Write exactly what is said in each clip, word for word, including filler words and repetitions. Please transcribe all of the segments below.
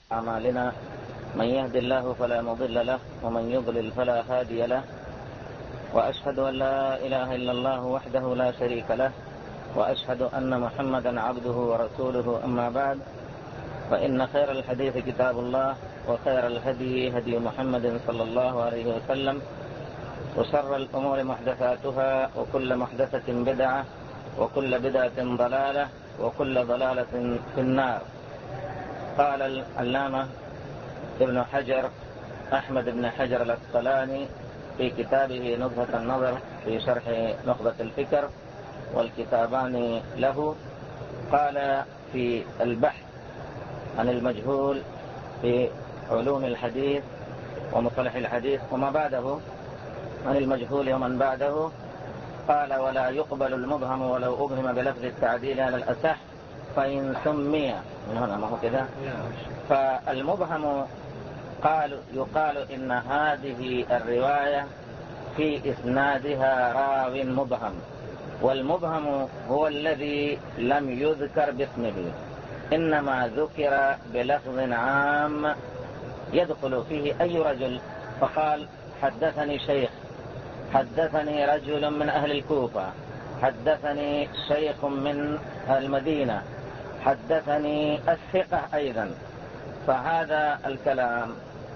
أعمالنا من يهد الله فلا مضل له ومن يضلل فلا هادي له، وأشهد أن لا إله إلا الله وحده لا شريك له، وأشهد أن محمدا عبده ورسوله. أما بعد، فإن خير الحديث كتاب الله، وخير الهدي هدي محمد صلى الله عليه وسلم، وشر الأمور محدثاتها، وكل محدثة بدعة، وكل بدعة ضلالة، وكل ضلالة في النار. قال العلامة ابن حجر أحمد بن حجر العسقلاني في كتابه نزهة النظر في شرح نخبة الفكر، والكتابان له، قال في البحث عن المجهول في علوم الحديث ومصطلح الحديث وما بعده عن المجهول ومن بعده، قال: ولا يقبل المبهم ولو أبهم بلفظ التعديل على الأصح فإن سمي من هنا، ما هو كذا. فالمبهم قال يقال إن هذه الرواية في إسنادها راو مبهم، والمبهم هو الذي لم يذكر باسمه، إنما ذكر بلفظ عام يدخل فيه أي رجل، فقال: حدثني شيخ، حدثني رجل من أهل الكوفة، حدثني شيخ من المدينة، حدثني الثقة أيضا. فهذا الكلام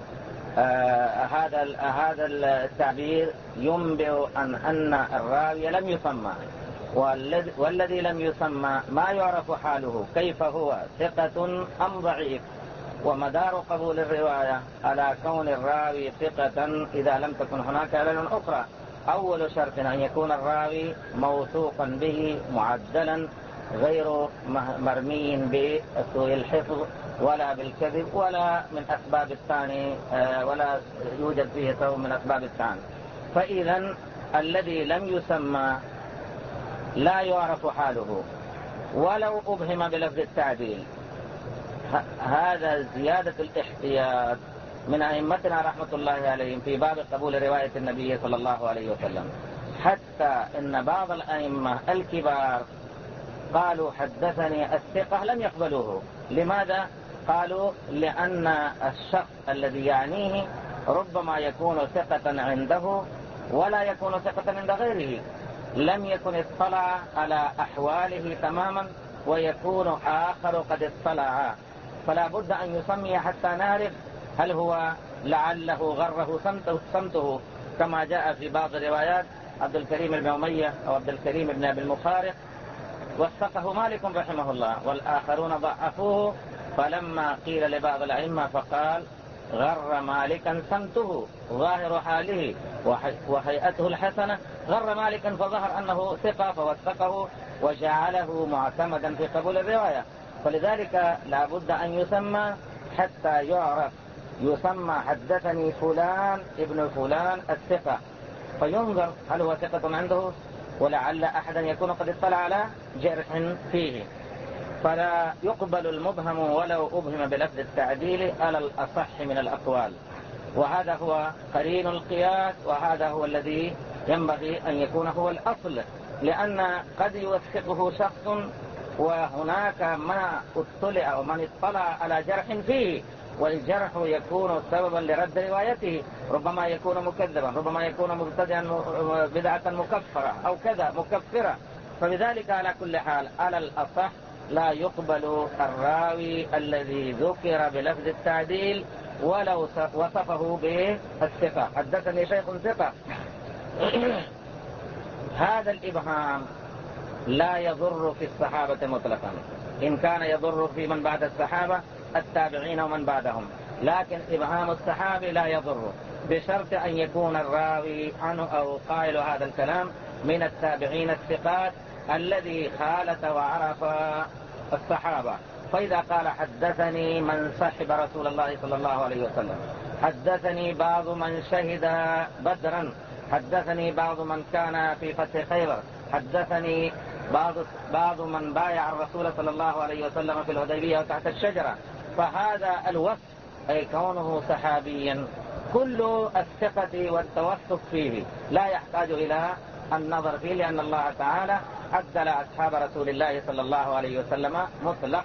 آه هذا هذا التعبير ينبئ عن أن الراوي لم يسمى، والذي, والذي لم يسمى ما يعرف حاله، كيف هو ثقة أم ضعيف. ومدار قبول الرواية على كون الراوي ثقة إذا لم تكن هناك علل أخرى. أول شرط أن يكون الراوي موثوقا به معدلا، غير مرمي بسوء الحفظ ولا بالكذب ولا من أسباب الثاني، ولا يوجد فيه سوء من أسباب الثاني. فإذا الذي لم يسمى لا يعرف حاله ولو أبهم بلفظ التعديل. هذا زيادة الاحتياط من أئمتنا رحمة الله عليهم في باب قبول رواية النبي صلى الله عليه وسلم، حتى إن بعض الأئمة الكبار قالوا حدثني الثقة لم يقبلوه. لماذا؟ قالوا: لأن الشخص الذي يعنيه ربما يكون ثقة عنده ولا يكون ثقة عند غيره، لم يكن اطلع على أحواله تماما، ويكون آخر قد اطلع، فلا بد أن يسمي حتى نعرف هل هو لعله غره سمته, سمته كما جاء في بعض الروايات: عبد الكريم بن أمية أو عبد الكريم بن أبي المخارق وثقه مالك رحمه الله، والآخرون ضعفوه. فلما قيل لبعض الأئمة فقال: غر مالكا سمته، ظاهر حاله وهيئته الحسنة، غر مالكا فظهر أنه ثقة فوثقه وجعله معتمدا في قبول الرواية. فلذلك لا بد أن يسمى حتى يعرف. يسمى حدثني فلان ابن فلان الثقة، فينظر هل هو ثقة عنده، ولعل أحدا يكون قد اطلع على جرح فيه. فلا يقبل المبهم ولو أبهم بلفظ التعديل على الأصح من الأقوال، وهذا هو قرين القياس، وهذا هو الذي ينبغي أن يكون هو الأصل، لأن قد يوثقه شخص وهناك ما اطلع ومن اطلع على جرح فيه، والجرح يكون سببا لرد روايته، ربما يكون مكذبا، ربما يكون مبتدعا بدعة مكفرة أو كذا مكفرة. فبذلك على كل حال على الأصح لا يقبل الراوي الذي ذكر بلفظ التعديل ولو وصفه بالثقة، حدثني شيخ ثقة. هذا الإبهام لا يضر في الصحابة مطلقا، إن كان يضر في من بعد الصحابة التابعين ومن بعدهم، لكن إبهام الصحابي لا يضر، بشرط أن يكون الراوي عنه أو قائل هذا الكلام من التابعين الثقات الذي خالط وعرف الصحابة. فإذا قال: حدثني من صحب رسول الله صلى الله عليه وسلم، حدثني بعض من شهد بدرا، حدثني بعض من كان في فتح خيبر، حدثني بعض بعض من بايع الرسول صلى الله عليه وسلم في الحديبية وتحت الشجرة، فهذا الوصف أي كونه صحابيا كل الثقة والتوثق فيه لا يحتاج إلى النظر فيه، لأن الله تعالى عدل أصحاب رسول الله صلى الله عليه وسلم مطلقا.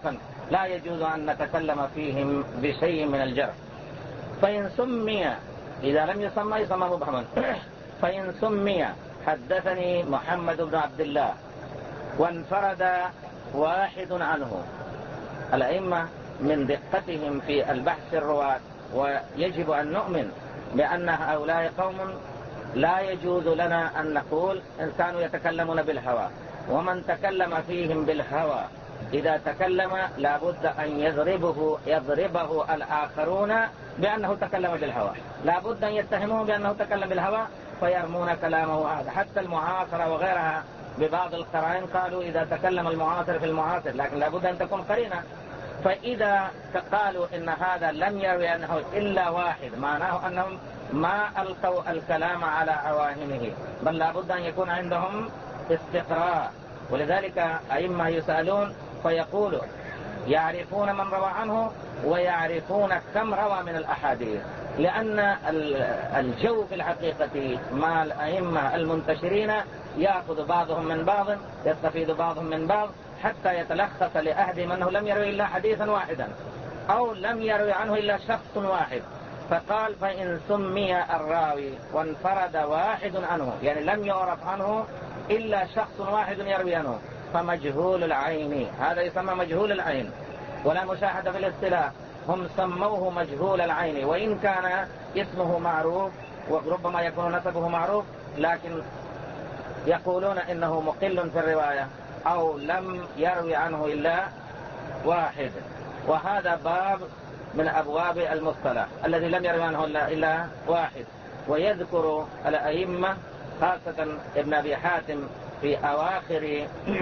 لا يجوز أن نتكلم فيهم بشيء من الجرح. فإن سمي، إذا لم يسمى يسمى مبهما. فإن سمي حدثني محمد بن عبد الله وانفرد واحد عنه، الأئمة من دقتهم في البحث الرواة، ويجب أن نؤمن بأن هؤلاء قوم لا يجوز لنا أن نقول إن كانوا يتكلمون بالهوى، ومن تكلم فيهم بالهوى إذا تكلم لابد أن يضربه يضربه الآخرون بأنه تكلم بالهوى، لابد أن يتهموه بأنه تكلم بالهوى فيرمون كلامه هذا. حتى المعاصرة وغيرها ببعض القرائن قالوا إذا تكلم المعاصر في المعاصر، لكن لابد أن تكون قرينة. فإذا قالوا إن هذا لم يروي عنه إلا واحد، معناه أنهم ما ألقوا الكلام على عواهنه، بل لابد أن يكون عندهم استقراء. ولذلك أئمة يسألون فيقولوا يعرفون من روى عنه ويعرفون كم روى من الأحاديث، لأن الجو في الحقيقة مع الأئمة المنتشرين يأخذ بعضهم من بعض، يستفيد بعضهم من بعض، حتى يتلخص لأحدهم أنه لم يروي إلا حديثا واحدا أو لم يروي عنه إلا شخص واحد. فقال فإن سمي الراوي وانفرد واحد عنه، يعني لم يعرف عنه إلا شخص واحد يروي عنه، فمجهول العين، هذا يسمى مجهول العين ولا مشاهدة في الاصطلاح. هم سموه مجهول العين وإن كان اسمه معروف وربما يكون نسبه معروف، لكن يقولون إنه مقل في الرواية أو لم يروي عنه إلا واحد. وهذا باب من أبواب المصطلح الذي لم يروي عنه إلا واحد. ويذكر الأئمة خاصة ابن أبي حاتم في أواخر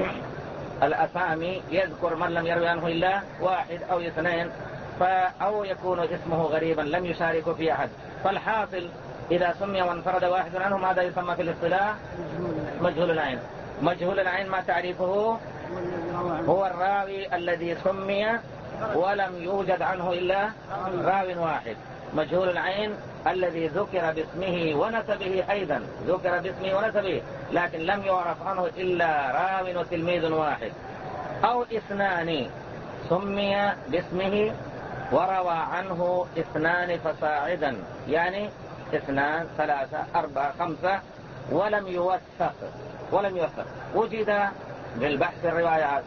الأسامي يذكر من لم يروي عنه إلا واحد أو اثنين، أو يكون اسمه غريبا لم يشارك في أحد. فالحاصل إذا سمي وانفرد واحد عنه ماذا يسمى في الاصطلاح؟ مجهول العين. مجهول العين ما تعريفه؟ هو الراوي الذي سمي ولم يوجد عنه إلا راو واحد. مجهول العين الذي ذكر باسمه ونسبه، أيضا ذكر باسمه ونسبه لكن لم يعرف عنه إلا راو وتلميذ واحد، أو اثنان سمي باسمه وروى عنه اثنان فصاعدا، يعني اثنان ثلاثة أربعة خمسة ولم يوثق ولم يوثق وجد بالبحث الروايات.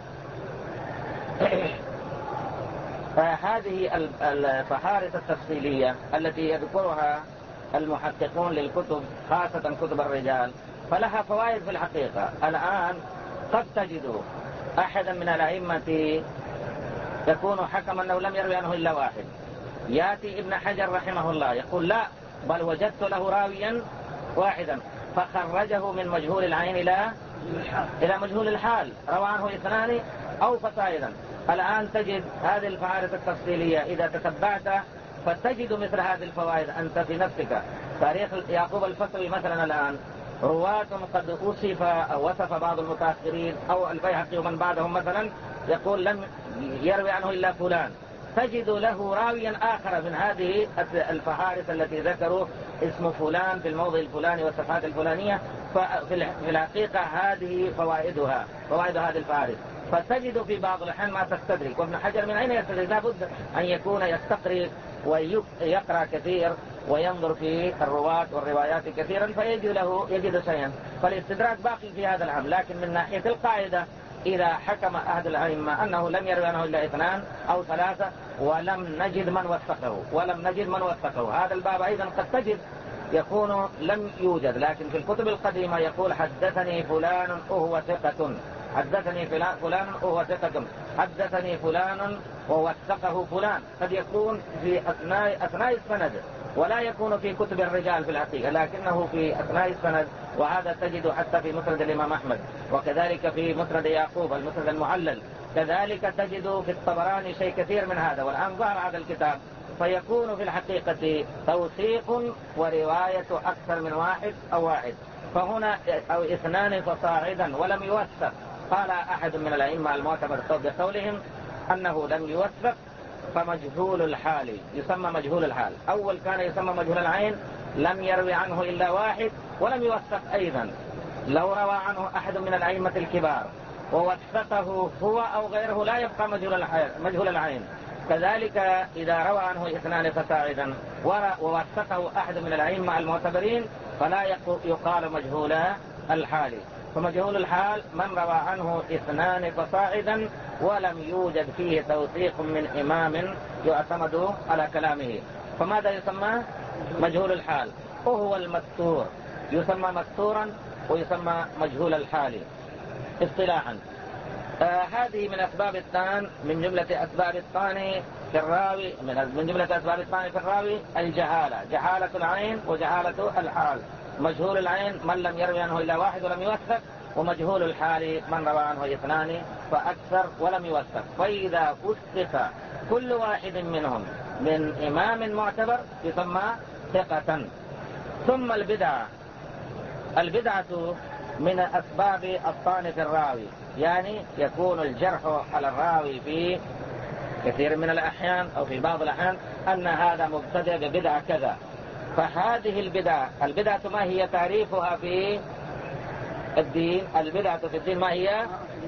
فهذه الفهارس التفصيلية التي يذكرها المحققون للكتب خاصة كتب الرجال فلها فوائد في الحقيقة. الآن قد تجد أحدا من الأئمة يكون حكم أنه لم يروي عنه إلا واحد، يأتي ابن حجر رحمه الله يقول لا بل وجدت له راويا واحدا، فخرجه من مجهول العين إلى إلى مجهول الحال، روى عنه اثنان أو فصاعدا. الآن تجد هذه الفهارس التفصيلية إذا تتبعت فتجد مثل هذه الفوائد أنت في نفسك. تاريخ يعقوب الفصوي مثلا الآن رواة قد أصف أو وصف بعض المتأخرين أو البيهقي ومن بعدهم مثلا يقول لم يروي عنه إلا فلان، تجد له راويا آخر من هذه الفهارس التي ذكروا اسم فلان في الموضع الفلاني والصفحات الفلانية. ففي الحقيقة هذه فوائدها فوائد هذه الفهارس. فتجد في بعض الأحيان ما تستدرك، وابن حجر من أين يستدرك؟ لابد أن يكون يستقرئ ويقرأ كثير وينظر في الرواة والروايات كثيرا فيجد له يجد شيئا. فالاستدراك باقي في هذا العام، لكن من ناحية القاعدة إذا حكم أحد الأئمة أنه لم يروي عنه إلا اثنان أو ثلاثة ولم نجد من وثقه ولم نجد من وثقه هذا الباب أيضا قد تجد يكون لم يوجد، لكن في الكتب القديمة يقول حدثني فلان وهو ثقة، حدثني فلان وهو ثقة، حدثني فلان ووثقه فلان. قد يكون في أثناء أثناء السند ولا يكون في كتب الرجال في الحقيقة، لكنه في أثناء السند. وهذا تجد حتى في مسند الإمام أحمد، وكذلك في مسند يعقوب المسند المعلل، كذلك تجد في الطبراني شيء كثير من هذا. والآن ظهر هذا الكتاب فيكون في الحقيقة توثيق ورواية أكثر من واحد أو واحد، فهنا أو اثنان فصاعدا ولم يوثق. قال أحد من الأئمة المعتبر بقولهم أنه لم يوثق فمجهول الحال يسمى مجهول الحال. أول كان يسمى مجهول العين، لم يروي عنه إلا واحد ولم يوثق أيضا. لو روى عنه أحد من الأئمة الكبار ووثقه هو أو غيره لا يبقى مجهول العين. كذلك إذا روى عنه اثنان فصاعدا ووثقه أحد من الأئمة المعتبرين فلا يقال مجهول الحال. فمجهول الحال من روى عنه اثنان فصاعدا ولم يوجد فيه توثيق من إمام يعتمد على كلامه، فماذا يسمى؟ مجهول الحال. وهو المستور، يسمى مستورا ويسمى مجهول الحال اصطلاحا. آه هذه من أسباب الطعن، من جملة أسباب الطعن في الراوي، من, من جملة أسباب الطعن في الراوي الجهالة، جهالة العين وجهالة الحال. مجهول العين من لم يروي عنه إلا واحد ولم يوثق، ومجهول الحال من روى عنه اثنان فأكثر ولم يوثق. فإذا وثق كل واحد منهم من إمام معتبر يسمى ثقة. ثم البدعة، البدعة من أسباب الطعن في الراوي، يعني يكون الجرح على الراوي في كثير من الأحيان أو في بعض الأحيان أن هذا مبتدع ببدعة كذا. فهذه البدعة، البدعة ما هي تعريفها في الدين؟ البدعة في الدين ما هي؟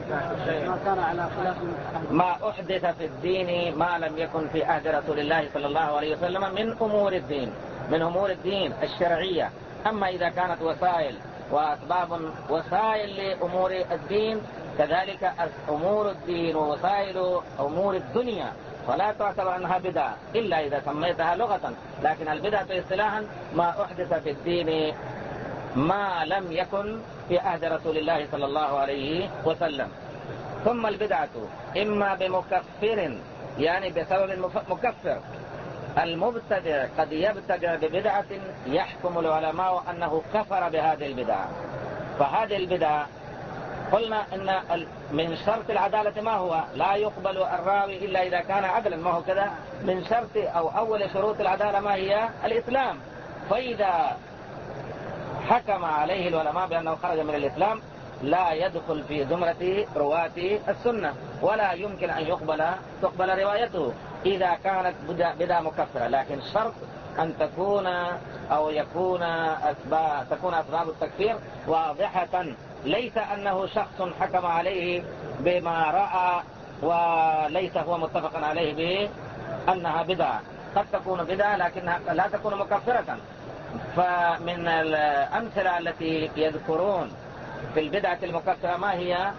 ما أحدث في الدين ما لم يكن في عهد رسول الله صلى الله عليه وسلم من أمور الدين، من أمور الدين الشرعية. أما إذا كانت وسائل وأسباب وسائل لأمور الدين، كذلك أمور الدين ووسائل أمور الدنيا، فلا تعتبر أنها بدعة إلا إذا سميتها لغة. لكن البدعة اصطلاحا ما أحدث في الدين ما لم يكن في عهد رسول الله صلى الله عليه وسلم. ثم البدعة إما بمكفر، يعني بسبب مكفر. المبتدع قد يبتدع ببدعة يحكم العلماء أنه كفر بهذه البدعة. فهذه البدعة قلنا إن من شرط العدالة ما هو؟ لا يقبل الراوي إلا إذا كان عدلا، ما هو كذا؟ من شرط أو أول شروط العدالة ما هي؟ الإسلام. فإذا حكم عليه العلماء بأنه خرج من الإسلام لا يدخل في زمرة رواة السنة، ولا يمكن أن يقبل تقبل روايته إذا كانت بدعة مكفرة. لكن شرط أن تكون أو يكون أسباب تكون أسباب التكفير واضحة، ليس أنه شخص حكم عليه بما رأى وليس هو متفقا عليه بأنها بدعة. قد تكون بدعة لكنها لا تكون مكفرة. فمن الأمثلة التي يذكرون في البدعة المكفرة ما هي؟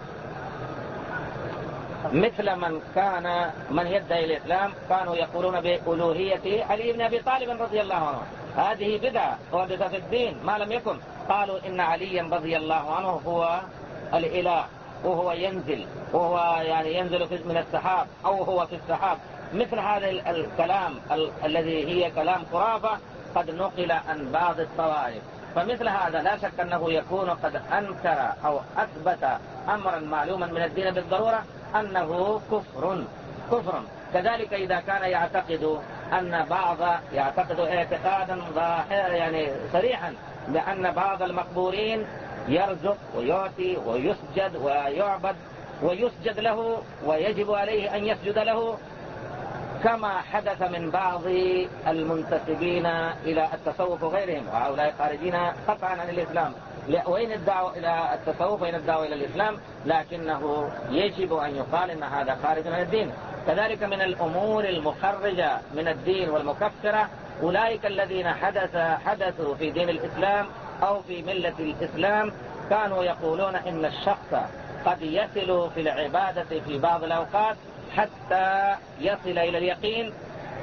مثل من كان من يدعي الإسلام كانوا يقولون بألوهية علي بن أبي طالب رضي الله عنه، هذه بدعة وحدث في الدين ما لم يكن. قالوا إن عليا رضي الله عنه هو الإله وهو ينزل وهو يعني ينزل من السحاب أو هو في السحاب. مثل هذا الكلام ال الذي هي كلام خرافة قد نقل عن بعض الطوائف. فمثل هذا لا شك أنه يكون قد أنكر أو أثبت أمرا معلوما من الدين بالضرورة أنه كفر كفر. كذلك إذا كان يعتقد أن بعض يعتقد اعتقادا يعني صريحا بأن بعض المقبورين يرزق ويعطي ويسجد ويعبد ويسجد له ويجب عليه أن يسجد له، كما حدث من بعض المنتسبين إلى التصوف وغيرهم، وهؤلاء خارجين قطعا عن الإسلام. وإن ادعوا إلى التصوف وإن ادعوا إلى الإسلام، لكنه يجب أن يقال إن هذا خارج من الدين. كذلك من الأمور المخرجة من الدين والمكفرة أولئك الذين حدث حدثوا في دين الإسلام أو في ملة الإسلام، كانوا يقولون إن الشخص قد يصل في العبادة في بعض الأوقات حتى يصل إلى اليقين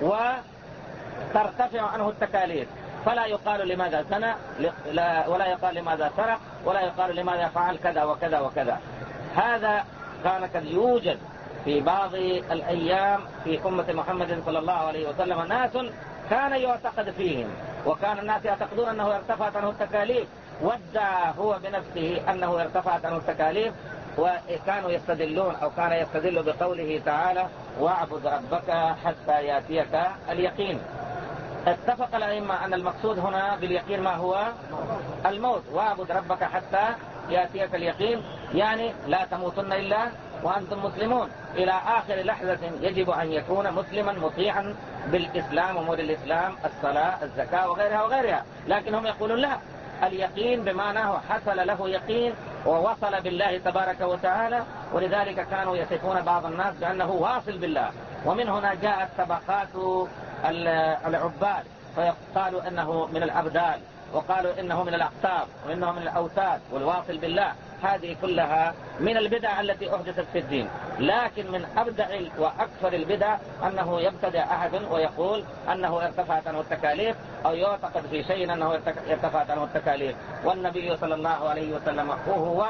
وترتفع عنه التكاليف، فلا يقال لماذا زنى ولا يقال لماذا سرق ولا يقال لماذا فعل كذا وكذا وكذا. هذا كان قد يوجد في بعض الأيام في أمة محمد صلى الله عليه وسلم ناس كان يعتقد فيهم، وكان الناس يعتقدون أنه ارتفعت عنه التكاليف، وادعى هو بنفسه أنه ارتفعت عنه التكاليف، وكانوا يستدلون أو كان يستدل بقوله تعالى واعبد ربك حتى يأتيك اليقين. اتفق الأئمة أن المقصود هنا باليقين ما هو؟ الموت. واعبد ربك حتى يأتيك اليقين، يعني لا تموتن إلا وأنتم مسلمون. إلى آخر لحظة يجب أن يكون مسلما مطيعا بالإسلام، أمور الإسلام، الصلاة، الزكاة وغيرها وغيرها. لكن هم يقولون لا، اليقين بمعنى حصل له يقين ووصل بالله تبارك وتعالى، ولذلك كانوا يصفون بعض الناس بأنه واصل بالله. ومن هنا جاءت طبقات العباد، فقالوا أنه من الأبدال، وقالوا إنه من الأقطاب، وإنه من الأوتاد، والواصل بالله. هذه كلها من البدع التي أحدثت في الدين. لكن من أبدع وأكثر البدع أنه يبتدع أحد ويقول أنه ارتفعت عنه التكاليف، أو يعتقد في شيء أنه ارتفعت عنه التكاليف. والنبي صلى الله عليه وسلم وهو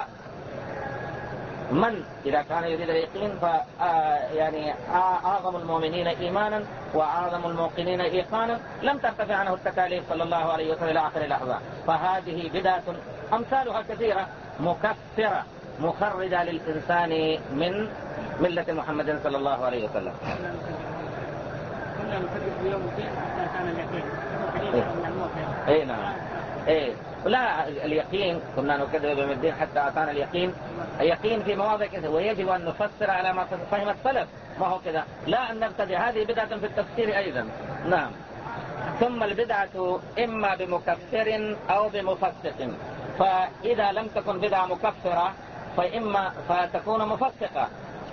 من إذا كان يريد اليقين ف يعني أعظم المؤمنين إيمانا وأعظم الموقنين إيقانا، لم ترتفع عنه التكاليف صلى الله عليه وسلم إلى آخر لحظة. فهذه بدعة أمثالها كثيرة مكفرة مخرجة للإنسان من ملة محمد صلى الله عليه وسلم. كنا نحدث بيوم الدين حتى كان اليقين. اي نعم. ايه لا، اليقين كنا نكذب بيوم الدين حتى أتانا اليقين. اليقين في مواضع كثيرة، ويجب أن نفسر على ما فهم السلف، ما هو كذا، لا أن نبتدع. هذه بدعة في التفسير أيضا. نعم. ثم البدعة إما بمكفر أو بمفسق. فإذا لم تكن بدعة مكفرة فإما فتكون مفسقة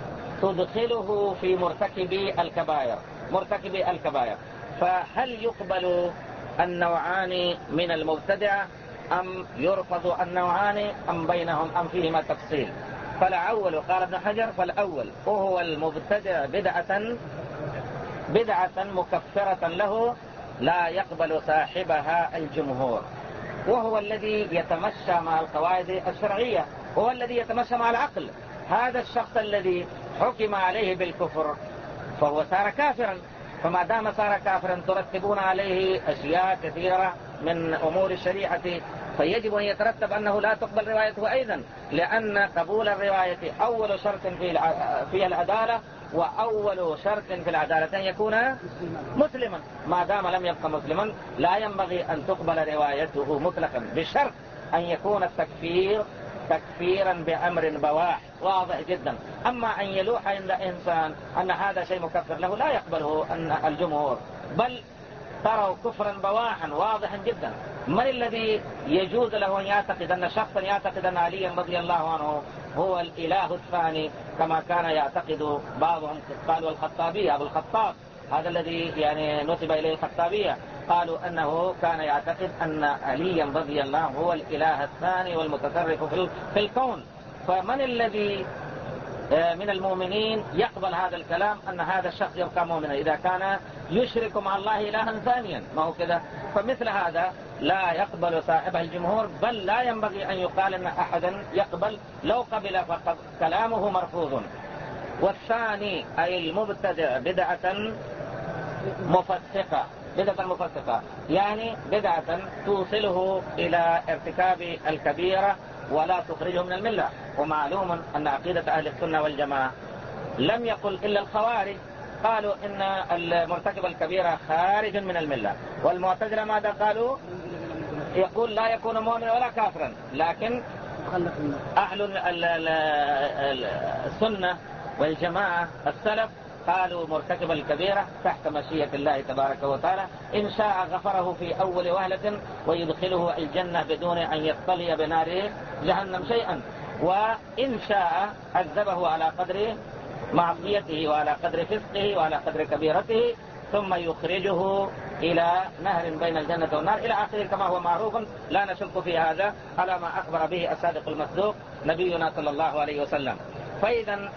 تدخله في مرتكب الكبائر مرتكب الكبائر. فهل يقبل النوعان من المبتدع أم يرفض النوعان أم بينهم أم فيهما تفصيل؟ فالأول قال ابن حجر فالأول وهو المبتدع بدعة بدعة مكفرة له لا يقبل صاحبها الجمهور، وهو الذي يتمشى مع القواعد الشرعية، هو الذي يتمشى مع العقل. هذا الشخص الذي حكم عليه بالكفر فهو صار كافرا، فما دام صار كافرا ترتبون عليه أشياء كثيرة من أمور الشريعة، فيجب أن يترتب أنه لا تقبل روايته أيضا، لأن قبول الرواية أول شرط في العدالة، وأول شرط في العدالة أن يكون مسلما. ما دام لم يبقى مسلما لا ينبغي أن تقبل روايته مطلقا، بشرط أن يكون التكفير تكفيرا بأمر بواح واضح جدا. أما أن يلوح عند إنسان أن هذا شيء مكفر له لا يقبله أن الجمهور، بل تروا كفرا بواحا واضحا جدا. من الذي يجوز له أن يعتقد أن شخصا يعتقد أن عليا رضي الله عنه هو الإله الثاني كما كان يعتقد بعضهم؟ قالوا الخطابية، أبو الخطاب هذا الذي يعني نسب إليه الخطابية، قالوا أنه كان يعتقد أن عليا رضي الله هو الإله الثاني والمتصرف في الكون. فمن الذي من المؤمنين يقبل هذا الكلام أن هذا الشخص يبقى مؤمنا إذا كان يشرك مع الله إلها ثانيا؟ ما هو كذا. فمثل هذا لا يقبل صاحبه الجمهور، بل لا ينبغي أن يقال أن أحدا يقبل، لو قبل فقد كلامه مرفوض. والثاني أي المبتدع بدعة مفسقة بدعة مفسقة يعني بدعة توصله إلى ارتكاب الكبيرة ولا تخرجه من الملة. ومعلوم أن عقيدة أهل السنة والجماعة لم يقل إلا الخوارج قالوا إن المرتكب الكبيرة خارج من الملة، والمعتزلة ماذا قالوا؟ يقول لا يكون مؤمنا ولا كافرا. لكن أهل السنة والجماعة السلف قالوا مرتكب الكبيرة تحت مشيئة الله تبارك وتعالى، إن شاء غفره في أول وهلة ويدخله الجنة بدون أن يطلي بنار جهنم شيئا، وإن شاء عذبه على قدر معصيته وعلى قدر فسقه وعلى قدر كبيرته، ثم يخرجه إلى نهر بين الجنة والنار إلى آخره كما هو معروف، لا نشك في هذا على ما أخبر به الصادق المصدوق نبينا صلى الله عليه وسلم. فإذا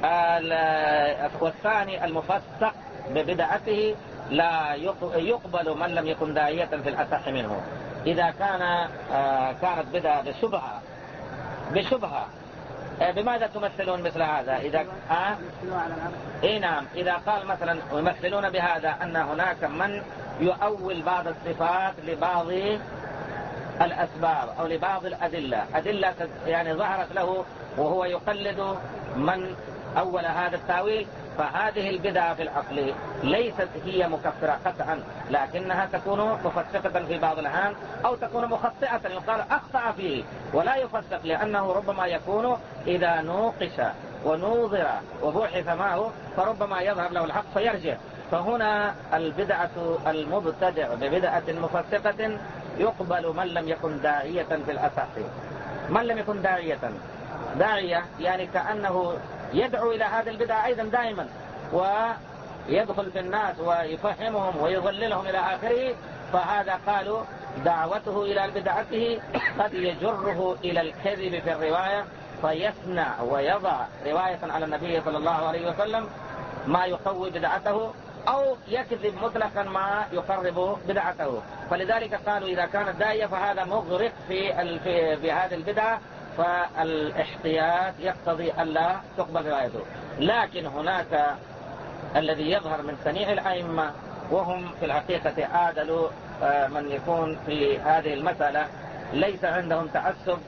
والثاني المفسق ببدعته لا يقبل من لم يكن داعية في الأصح منه. إذا كان كانت بدعة بشبهة بشبهة بماذا تمثلون مثل هذا؟ إذا آه؟ إيه نعم، إذا قال مثلا يمثلون بهذا أن هناك من يؤول بعض الصفات لبعض الأسباب أو لبعض الأدلة، أدلة يعني ظهرت له وهو يقلد من أول هذا التاويل، فهذه البدعة في العقل ليست هي مكفرة قطعا، لكنها تكون مفسقة في بعض الأحيان أو تكون مخطئة، يقال أخطأ فيه ولا يفسق، لأنه ربما يكون إذا نوقش ونوظر وبحث معه فربما يظهر له الحق فيرجع. فهنا البدعة المبتدع ببدعة مفسقة يقبل من لم يكن داعية في الأصح. من لم يكن داعية، داعية يعني كأنه يدعو إلى هذه البدعة أيضا دائما، ويدخل في الناس ويفهمهم ويضللهم إلى آخره، فهذا قالوا دعوته إلى بدعته قد يجره إلى الكذب في الرواية، فيصنع ويضع رواية على النبي صلى الله عليه وسلم ما يقوي بدعته، أو يكذب مطلقا ما يقرب بدعته. فلذلك قالوا إذا كان الداعية فهذا مغرق في في هذه البدعة، فالاحتياط يقتضي ألا تقبل روايته. لكن هناك الذي يظهر من صنيع الأئمة وهم في الحقيقة عادلوا من يكون في هذه المسألة ليس عندهم تعصب،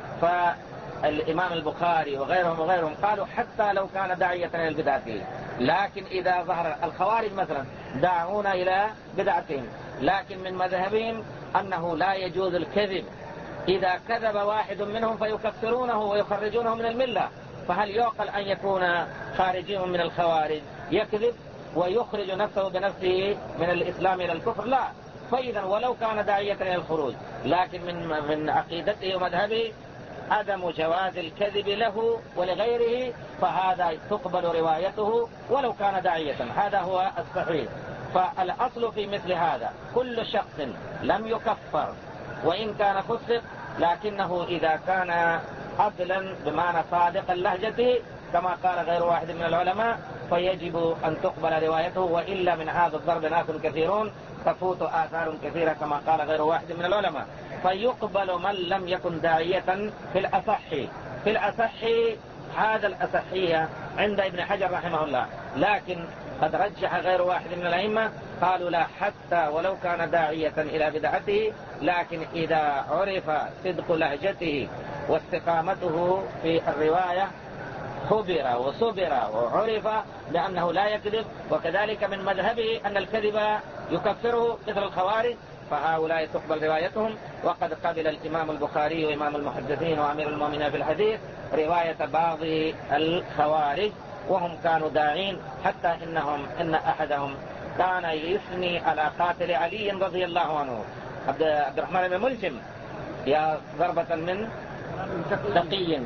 فالإمام البخاري وغيرهم وغيرهم قالوا حتى لو كان داعية إلى البدعة، لكن إذا ظهر الخوارج مثلا دعونا إلى بدعتهم، لكن من مذهبهم أنه لا يجوز الكذب، إذا كذب واحد منهم فيكفرونه ويخرجونه من الملة، فهل يعقل أن يكون خارجي من الخوارج يكذب ويخرج نفسه بنفسه من الإسلام إلى الكفر؟ لا. فإذا ولو كان داعية إلى الخروج، لكن من من عقيدته ومذهبه عدم جواز الكذب له ولغيره، فهذا تقبل روايته ولو كان داعية. هذا هو الصحيح. فالأصل في مثل هذا كل شخص لم يكفر وإن كان فسق، لكنه إذا كان عدلا بمعنى صادق اللهجة كما قال غير واحد من العلماء فيجب أن تقبل روايته، وإلا من هذا الضرب ناس كثيرون تفوت آثار كثيرة كما قال غير واحد من العلماء. فيقبل من لم يكن داعية في الأصح. في الأصح هذا الأصحية عند ابن حجر رحمه الله، لكن قد رجح غير واحد من الأئمة قالوا لا، حتى ولو كان داعية إلى بدعته، لكن إذا عرف صدق لهجته واستقامته في الرواية خبر وصبر وعرف بأنه لا يكذب، وكذلك من مذهبه أن الكذب يكفره مثل الخوارج، فهؤلاء تقبل روايتهم. وقد قبل الإمام البخاري وإمام المحدثين وأمير المؤمنين في الحديث رواية بعض الخوارج وهم كانوا داعين، حتى إنهم إن أحدهم كان يثني على قاتل علي رضي الله عنه عبد الرحمن بن ملجم يا ضربة من تقي.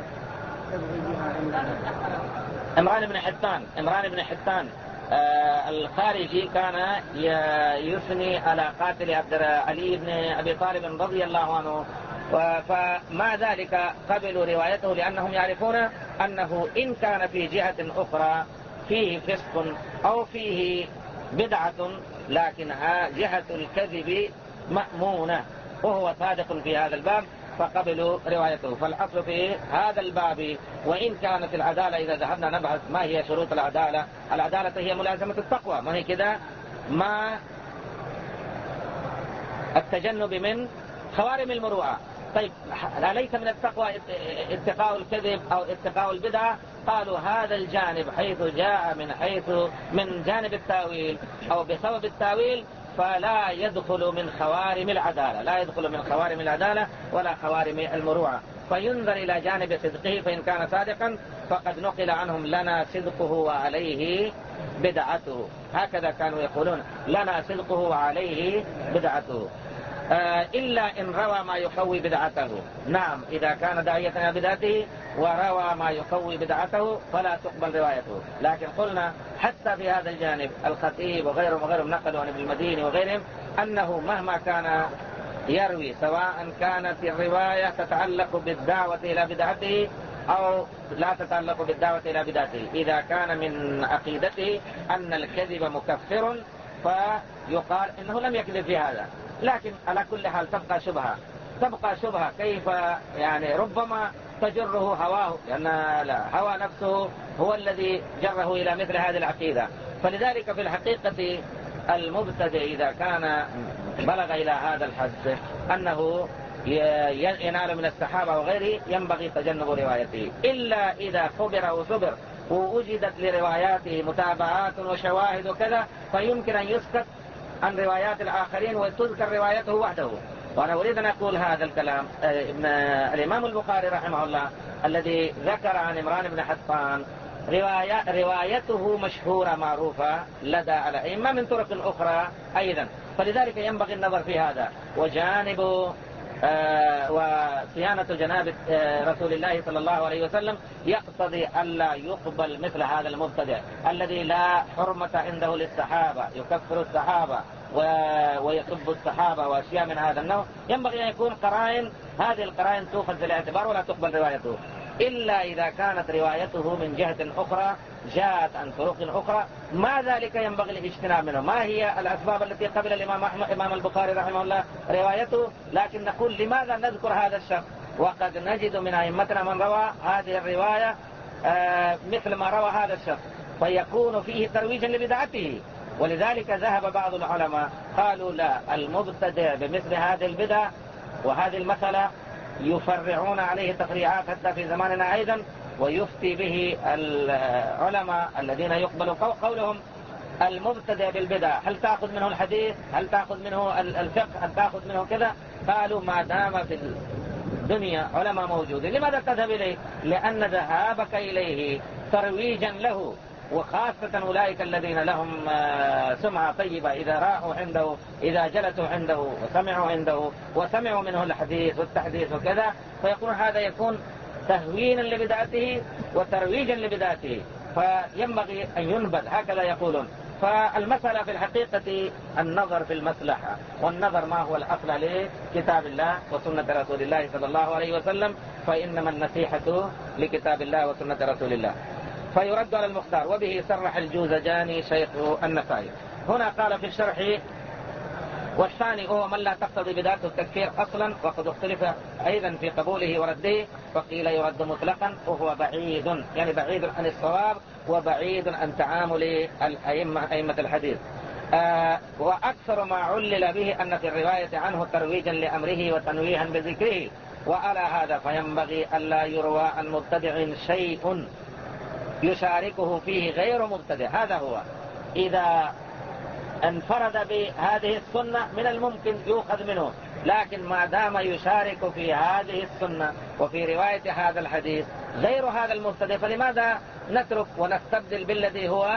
عمران بن حطان عمران بن حطان آه الخارجي كان يثني على قاتل عبد علي بن أبي طالب رضي الله عنه، فمع ذلك قبلوا روايته لأنهم يعرفون أنه إن كان في جهة أخرى فيه فسق أو فيه بدعة، لكنها جهة الكذب مأمونة وهو صادق في هذا الباب، فقبلوا روايته. فالأصل في هذا الباب وإن كانت العدالة، إذا ذهبنا نبحث ما هي شروط العدالة، العدالة هي ملازمة التقوى، ما هي كده ما التجنب من خوارم المروءة. طيب ليس من التقوى اتقاء الكذب أو اتقاء البدعة؟ قالوا هذا الجانب حيث جاء من حيث من جانب التاويل أو بسبب التاويل فلا يدخل من خوارم العدالة، لا يدخل من خوارم العدالة ولا خوارم المروءة، فينظر إلى جانب صدقه، فإن كان صادقا فقد نقل عنهم لنا صدقه وعليه بدعته، هكذا كانوا يقولون لنا صدقه وعليه بدعته، آه إلا إن روى ما يقوي بدعته. نعم، إذا كان داعية إلى بدعته وروى ما يقوي بدعته فلا تقبل روايته. لكن قلنا حتى في هذا الجانب الخطيب وغيرهم وغيرهم نقلوا عن ابن المديني وغيرهم أنه مهما كان يروي، سواء كانت الرواية تتعلق بالدعوة إلى بدعته أو لا تتعلق بالدعوة إلى بدعته، إذا كان من عقيدته أن الكذب مكفر فيقال إنه لم يكذب في هذا. لكن على كل حال تبقى شبهة تبقى شبهة كيف يعني ربما تجره هواه، لأن لا هوى نفسه هو الذي جره إلى مثل هذه العقيدة. فلذلك في الحقيقة المبتدئ إذا كان بلغ إلى هذا الحد أنه ينال من السحابة وغيره ينبغي تجنب روايته، إلا إذا خبر وصبر ووجدت لرواياته متابعات وشواهد وكذا فيمكن أن يسكت عن روايات الآخرين وتذكر روايته وحده. وأنا أريد أن أقول هذا الكلام. ابن الإمام البخاري رحمه الله الذي ذكر عن عمران بن حطان رواية روايته مشهورة معروفة لدى الأئمة من طرق أخرى أيضا، فلذلك ينبغي النظر في هذا. وجانب آه وصيانة جناب آه رسول الله صلى الله عليه وسلم يقتضي ألا يقبل مثل هذا المبتدع الذي لا حرمة عنده للصحابة، يكفر الصحابة ويسب الصحابة وأشياء من هذا النوع. ينبغي أن يكون قرائن، هذه القرائن تؤخذ بالاعتبار ولا تقبل روايته، إلا إذا كانت روايته من جهة أخرى جاءت عن طرق أخرى، ما ذلك ينبغي الاجتناب منه. ما هي الأسباب التي قبل الإمام أحمد إمام البخاري رحمه الله روايته؟ لكن نقول لماذا نذكر هذا الشخص وقد نجد من أئمتنا من روى هذه الرواية آه مثل ما روى هذا الشخص، فيكون فيه ترويجا لبدعته. ولذلك ذهب بعض العلماء قالوا لا، المبتدع بمثل هذه البدع وهذه المسألة يفرعون عليه تفريعات حتى في زماننا أيضا، ويفتي به العلماء الذين يقبل قولهم. المبتدع بالبدع هل تأخذ منه الحديث؟ هل تأخذ منه الفقه؟ هل تأخذ منه كذا؟ قالوا ما دام في الدنيا علماء موجودين لماذا تذهب إليه؟ لأن ذهابك إليه ترويجا له، وخاصة أولئك الذين لهم سمعة طيبة إذا راحوا عنده، إذا جلسوا عنده وسمعوا عنده وسمعوا منه الحديث والتحديث وكذا، فيكون هذا يكون تهوينا لبدعته وترويجا لبدعته، فينبغي أن ينبذ، هكذا يقولون. فالمسألة في الحقيقة النظر في المصلحة، والنظر ما هو الأصل لكتاب الله وسنة رسول الله صلى الله عليه وسلم، فإنما النصيحة لكتاب الله وسنة رسول الله. فيرد على المختار. وبه صرح الجوزجاني شيخ النسائي. هنا قال في الشرح: والثاني هو من لا تقتضي بدعته التكفير أصلا، وقد اختلف أيضا في قبوله ورده، فقيل يرد مطلقا وهو بعيد، يعني بعيد عن الصواب وبعيد عن تعامل الأئمة أئمة الحديث. آه وأكثر ما علل به أن في الرواية عنه ترويجا لأمره وتنويها بذكره، وعلى هذا فينبغي ألا يروى عن مبتدع شيء يشاركه فيه غير مبتدع. هذا هو، إذا انفرد بهذه السنة من الممكن يؤخذ منه، لكن ما دام يشارك في هذه السنة وفي رواية هذا الحديث غير هذا المبتدع، فلماذا نترك ونستبدل بالذي هو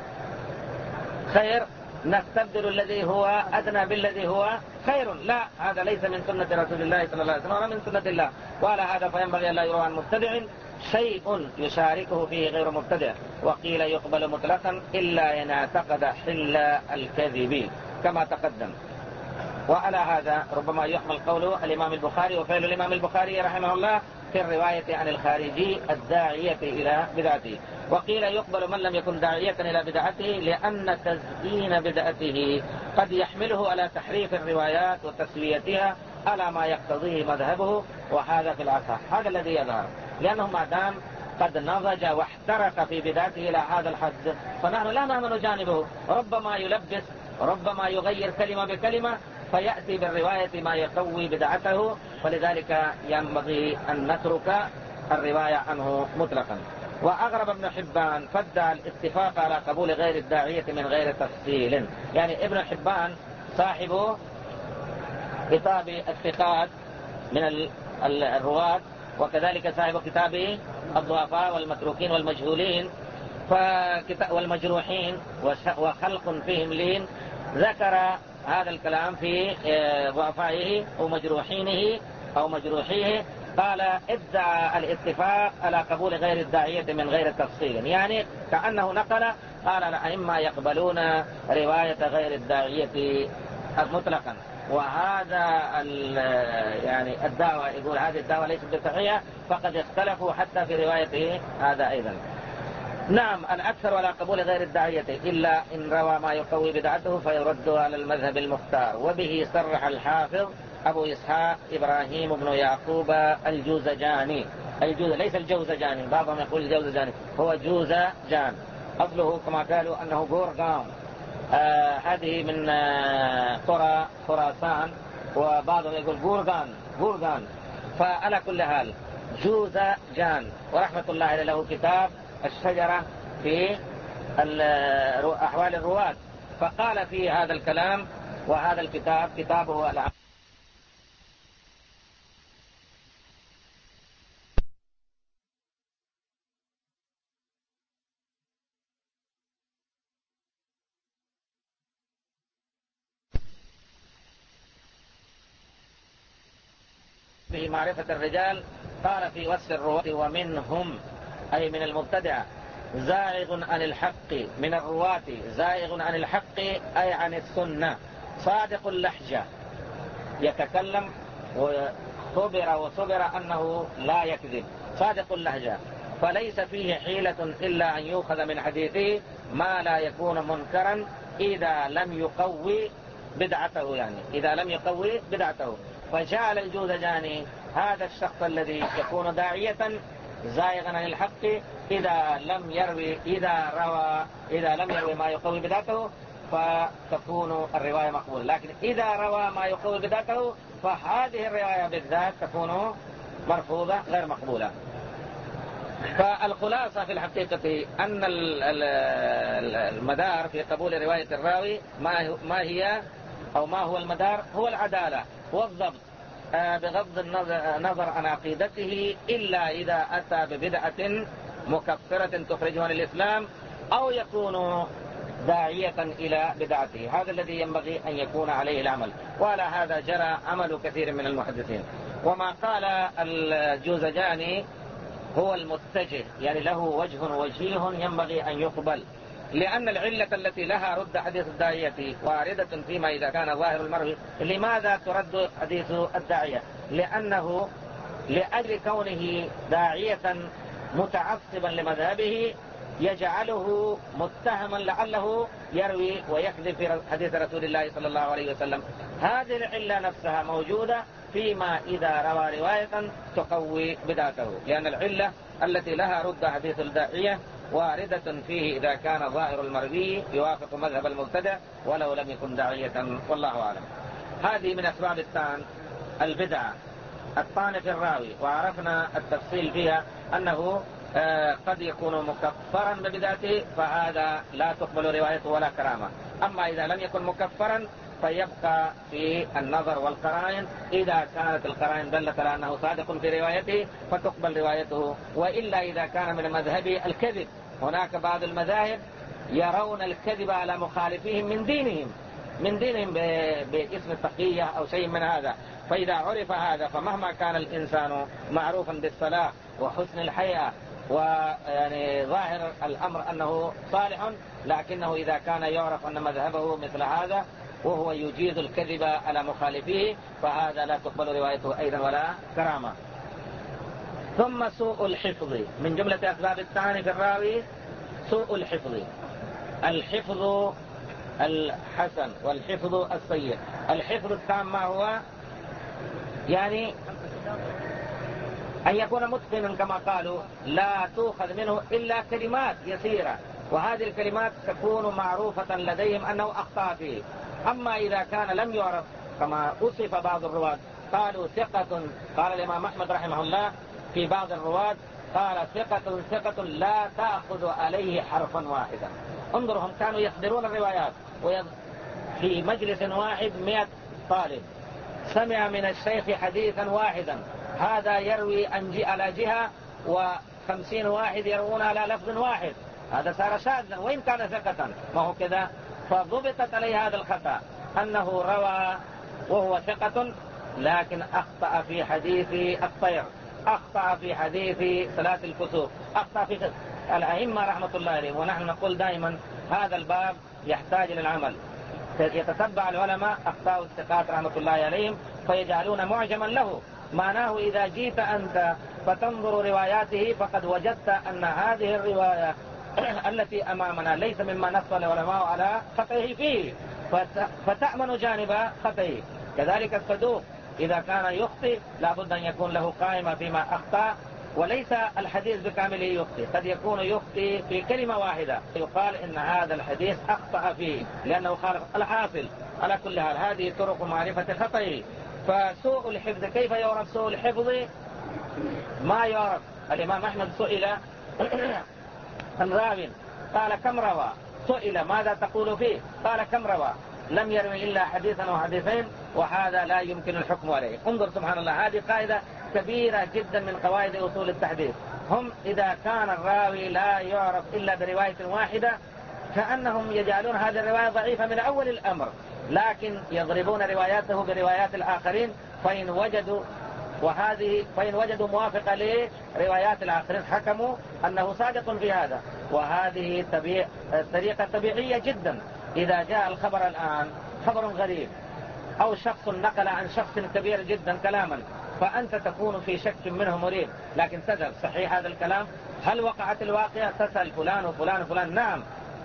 خير، نستبدل الذي هو أدنى بالذي هو خير؟ لا، هذا ليس من سنة رسول الله صلى الله عليه وسلم ولا من سنة الله. وعلى هذا فينبغي أن لا يروى عن مبتدع شيء يشاركه فيه غير مبتدع. وقيل يقبل مطلقا إلا إن اعتقد حل الكذب كما تقدم. وعلى هذا ربما يحمل قول الإمام البخاري وفعل الإمام البخاري رحمه الله في الرواية عن الخارجي الداعية إلى بدعته. وقيل يقبل من لم يكن داعية إلى بدعته، لأن تزيين بدعته قد يحمله على تحريف الروايات وتسويتها على ما يقتضيه مذهبه، وهذا في الأصح هذا الذي يظهر، لأنه ما دام قد نضج واحترق في بدعته إلى هذا الحد، فنحن لا نأمن جانبه، ربما يلبس، ربما يغير كلمة بكلمة، فيأتي بالرواية ما يقوي بدعته، فلذلك ينبغي أن نترك الرواية عنه مطلقا. وأغرب ابن حبان فدى الاتفاق على قبول غير الداعية من غير تفصيل، يعني ابن حبان صاحب كتاب الثقات من الرواة، وكذلك صاحب كتاب الضعفاء والمتروكين والمجهولين والمجروحين وخلق فيهم لين، ذكر هذا الكلام في ضعفائه ومجروحين أو مجروحيه. قال ادعى الاتفاق على قبول غير الداعية من غير تفصيل، يعني كأنه نقل قال الأئمة يقبلون رواية غير الداعية مطلقا، وهذا يعني الدعوة، يقول هذه الدعوة ليست بصحيحة، فقد اختلفوا حتى في روايته هذا أيضا. نعم، الأكثر على قبول غير الداعية إلا إن روى ما يقوي بدعته فيرد على المذهب المختار. وبه صرح الحافظ أبو إسحاق إبراهيم بن يعقوب الجوزجاني، الجوز ليس الجوزجاني، بعضهم يقول الجوزجاني، هو جوزجان، أصله كما قالوا أنه غورغام. آه هذه من آه قرى خراسان، وبعضهم يقول غورغان غورغان. فعلى كل حال جوزجان، ورحمة الله عليه له كتاب الشجرة في أحوال الرواة، فقال في هذا الكلام، وهذا الكتاب كتابه العام. في معرفة الرجال قال في وصف الرواة: ومنهم أي من المبتدعة زائغ عن الحق، من الرواة زائغ عن الحق أي عن السنة، صادق اللهجة، يتكلم وخبر وصبر أنه لا يكذب، صادق اللهجة، فليس فيه حيلة إلا أن يؤخذ من حديثه ما لا يكون منكرا إذا لم يقوي بدعته، يعني إذا لم يقوي بدعته. فجعل الجوزجاني هذا الشخص الذي يكون داعية زائغا عن الحق إذا لم يروي إذا روى إذا لم يروي ما يقوي بدعته فتكون الرواية مقبولة، لكن إذا روى ما يقوي بدعته فهذه الرواية بالذات تكون مرفوضة غير مقبولة. فالخلاصة في الحقيقة أن المدار في قبول رواية الراوي ما هي أو ما هو المدار؟ هو العدالة والضبط بغض النظر عن عقيدته، إلا إذا أتى ببدعة مكفرة تخرجه عن الإسلام أو يكون داعية إلى بدعته. هذا الذي ينبغي أن يكون عليه العمل، وعلى هذا جرى عمل كثير من المحدثين. وما قال الجوزجاني هو المتجه، يعني له وجه وجيه ينبغي أن يقبل، لأن العلة التي لها رد حديث الداعية واردة فيما إذا كان ظاهر المروي. لماذا ترد حديث الداعية؟ لأنه لأجل كونه داعية متعصبا لمذهبه يجعله متهما لعله يروي ويكذب في حديث رسول الله صلى الله عليه وسلم. هذه العلة نفسها موجودة فيما إذا روى رواية تقوي بدعته، لأن العلة التي لها رد حديث الداعية واردة فيه إذا كان ظاهر المروي يوافق مذهب المبتدع ولو لم يكن داعية، والله أعلم. هذه من أسباب الطعن البدعة، الطعن في الراوي، وعرفنا التفصيل فيها أنه قد يكون مكفرا ببدعته فهذا لا تقبل روايته ولا كرامة. أما إذا لم يكن مكفرا فيبقى في النظر والقرائن، إذا كانت القرائن دلت على أنه صادق في روايته فتقبل روايته، وإلا إذا كان من مذهبه الكذب. هناك بعض المذاهب يرون الكذب على مخالفيهم من دينهم من دينهم باسم التقية أو شيء من هذا، فإذا عرف هذا فمهما كان الإنسان معروفا بالصلاة وحسن الحياة ويعني ظاهر الأمر أنه صالح، لكنه إذا كان يعرف أن مذهبه مثل هذا وهو يجيز الكذب على مخالفيه فهذا لا تقبل روايته أيضا ولا كرامة. ثم سوء الحفظ من جملة أسباب الطعن في الراوي، سوء الحفظ. الحفظ الحسن والحفظ السيء. الحفظ التام ما هو؟ يعني أن يكون متقنا كما قالوا، لا تؤخذ منه إلا كلمات يسيرة، وهذه الكلمات تكون معروفة لديهم أنه أخطأ فيه. أما إذا كان لم يعرف كما وصف بعض الرواة قالوا ثقة، قال الإمام أحمد رحمه الله في بعض الرواة قال ثقة ثقة لا تأخذ عليه حرفا واحدا. انظرهم كانوا يصدرون الروايات في مجلس واحد مئة طالب، سمع من الشيخ حديثا واحدا، هذا يروي على جهة وخمسين واحد يروون على لفظ واحد، هذا صار شاذا وإن كان ثقة، ما هو كذا. فضبطت عليه هذا الخطأ أنه روى وهو ثقة لكن أخطأ في حديث الطير، أخطأ في حديث صلاة الكسوف، أخطأ في الأئمة رحمة الله عليهم. ونحن نقول دائما هذا الباب يحتاج للعمل، يتتبع العلماء أخطاء الثقات رحمة الله عليهم فيجعلون معجما له، معناه إذا جيت أنت فتنظر رواياته فقد وجدت أن هذه الرواية التي أمامنا ليس مما نص العلماء على خطئه فيه، فتأمن جانب خطئه. كذلك الصدوق إذا كان يخطئ لابد أن يكون له قائمة فيما أخطأ، وليس الحديث بكامله يخطئ، قد يكون يخطئ في كلمة واحدة يقال إن هذا الحديث أخطأ فيه لأنه خالف الحاصل. على كل حال هذه طرق معرفة خطئه. فسوء الحفظ كيف يعرف سوء الحفظ؟ ما يعرف. الإمام أحمد سئل عن راو قال كم روى، سئل ماذا تقول فيه قال كم روى، لم يروي إلا حديثا أو حديثين، وهذا لا يمكن الحكم عليه. انظر سبحان الله، هذه قاعدة كبيرة جدا من قواعد أصول التحديث. هم إذا كان الراوي لا يعرف إلا برواية واحدة كأنهم يجعلون هذه الرواية ضعيفة من أول الأمر، لكن يضربون رواياته بروايات الآخرين، فإن وجدوا وهذه فإن وجدوا موافقة لروايات الآخرين حكموا أنه صادق في هذا. وهذه طبيع... طريقة طبيعية جدا. إذا جاء الخبر الآن خبر غريب أو شخص نقل عن شخص كبير جدا كلاما، فأنت تكون في شك منه مريب، لكن تذهب صحيح هذا الكلام؟ هل وقعت الواقعة؟ تسأل فلان وفلان وفلان، نعم،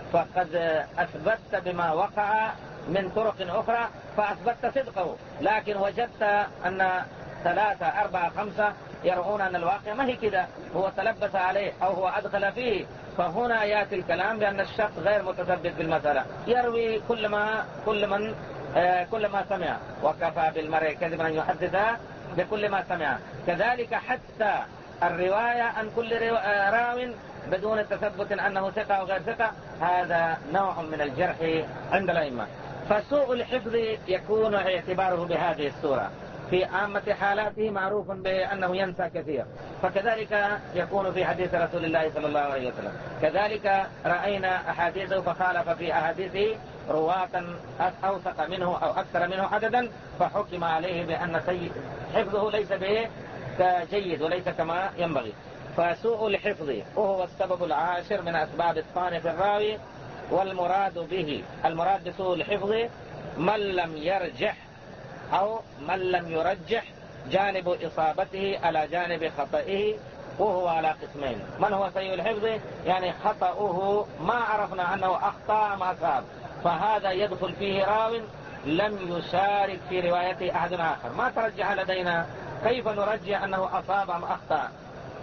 فقد أثبتت بما وقع من طرق أخرى فأثبتت صدقه، لكن وجدت أن ثلاثة أربعة خمسة يرون أن الواقع ما هي كذا، هو تلبس عليه أو هو أدخل فيه. فهنا يأتي الكلام بأن الشخص غير متثبت بالمسألة، يروي كل ما كل من آه كل ما سمع، وكفى بالمرء كذبا أن يحدث بكل ما سمع. كذلك حتى الرواية عن كل راو بدون تثبت أنه ثقة أو غير ثقة، هذا نوع من الجرح عند الأئمة. فسوء الحفظ يكون اعتباره بهذه الصورة. في عامة حالاته معروف بأنه ينسى كثير، فكذلك يكون في حديث رسول الله صلى الله عليه وسلم. كذلك رأينا أحاديثه فخالف في أحاديثه رواة أوثق منه أو أكثر منه عددا، فحكم عليه بأن حفظه ليس به جيد وليس كما ينبغي. فسوء الحفظ وهو السبب العاشر من أسباب الطعن في الراوي. والمراد به المراد بسوء الحفظ من لم يرجح أو من لم يرجح جانب إصابته على جانب خطئه، وهو على قسمين. من هو سيء الحفظ؟ يعني خطأه ما عرفنا أنه أخطأ ما أصاب، فهذا يدخل فيه راو لم يشارك في روايته أحد آخر، ما ترجح لدينا، كيف نرجح أنه أصاب أم أخطأ؟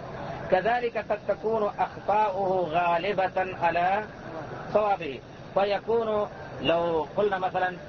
كذلك قد تكون أخطاؤه غالبة على صوابه، فيكون لو قلنا مثلا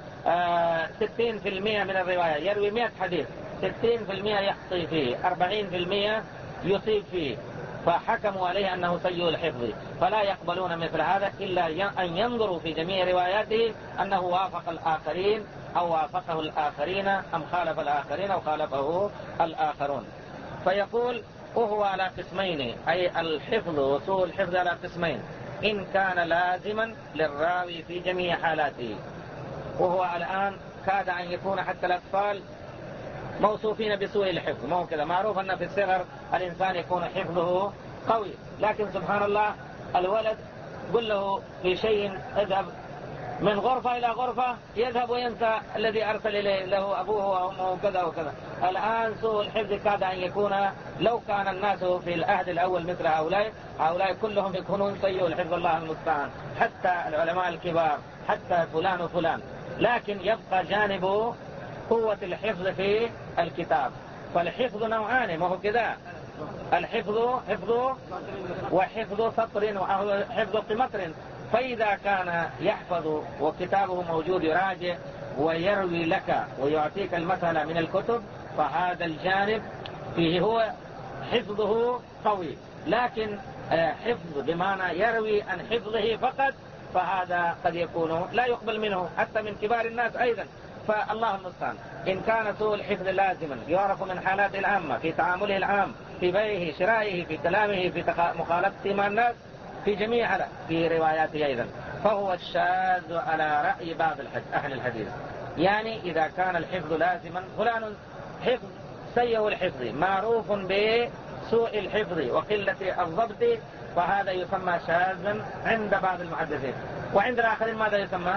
ستين في المئة من الرواية يروي مئة حديث، ستين في المئة يخطئ فيه، أربعين في المئة يصيب فيه، فحكموا عليه أنه سيء الحفظ، فلا يقبلون مثل هذا إلا أن ينظروا في جميع رواياته أنه وافق الآخرين أو وافقه الآخرين أم خالف الآخرين أو خالفه الآخرون. فيقول وهو على قسمين، أي الحفظ وسوء الحفظ على قسمين: إن كان لازما للراوي في جميع حالاته. وهو الآن كاد أن يكون حتى الأطفال موصوفين بسوء الحفظ، مو كذا؟ معروف أن في الصغر الإنسان يكون حفظه قوي، لكن سبحان الله الولد قل له في شيء اذهب من غرفة إلى غرفة يذهب وينسى الذي أرسل إليه له أبوه وأمه وكذا وكذا. الآن سوء الحفظ كاد أن يكون، لو كان الناس في العهد الأول مثل هؤلاء هؤلاء كلهم يكونون سيء الحفظ، الله المستعان، حتى العلماء الكبار، حتى فلان وفلان. لكن يبقى جانب قوة الحفظ في الكتاب. فالحفظ نوعان، ما هو كذا؟ الحفظ حفظ وحفظ سطر وحفظ قمطر. فإذا كان يحفظ وكتابه موجود يراجع ويروي لك ويعطيك المسألة من الكتب، فهذا الجانب فيه هو حفظه قوي. لكن حفظ بمعنى يروي عن حفظه فقط، فهذا قد يكون لا يقبل منه حتى من كبار الناس أيضا. فالله المستعان. إن كان سوء الحفظ لازما يعرف من حالاته العامة، في تعامله العام، في بيعه شرائه، في كلامه، في مخالطته مع الناس، في جميع في رواياته أيضا، فهو الشاذ على رأي بعض أهل الحديث. يعني إذا كان الحفظ لازما، فلان حفظ سيء الحفظ معروف بسوء الحفظ وقلة الضبط، فهذا يسمى شاذا عند بعض المحدثين. وعند الآخرين ماذا يسمى؟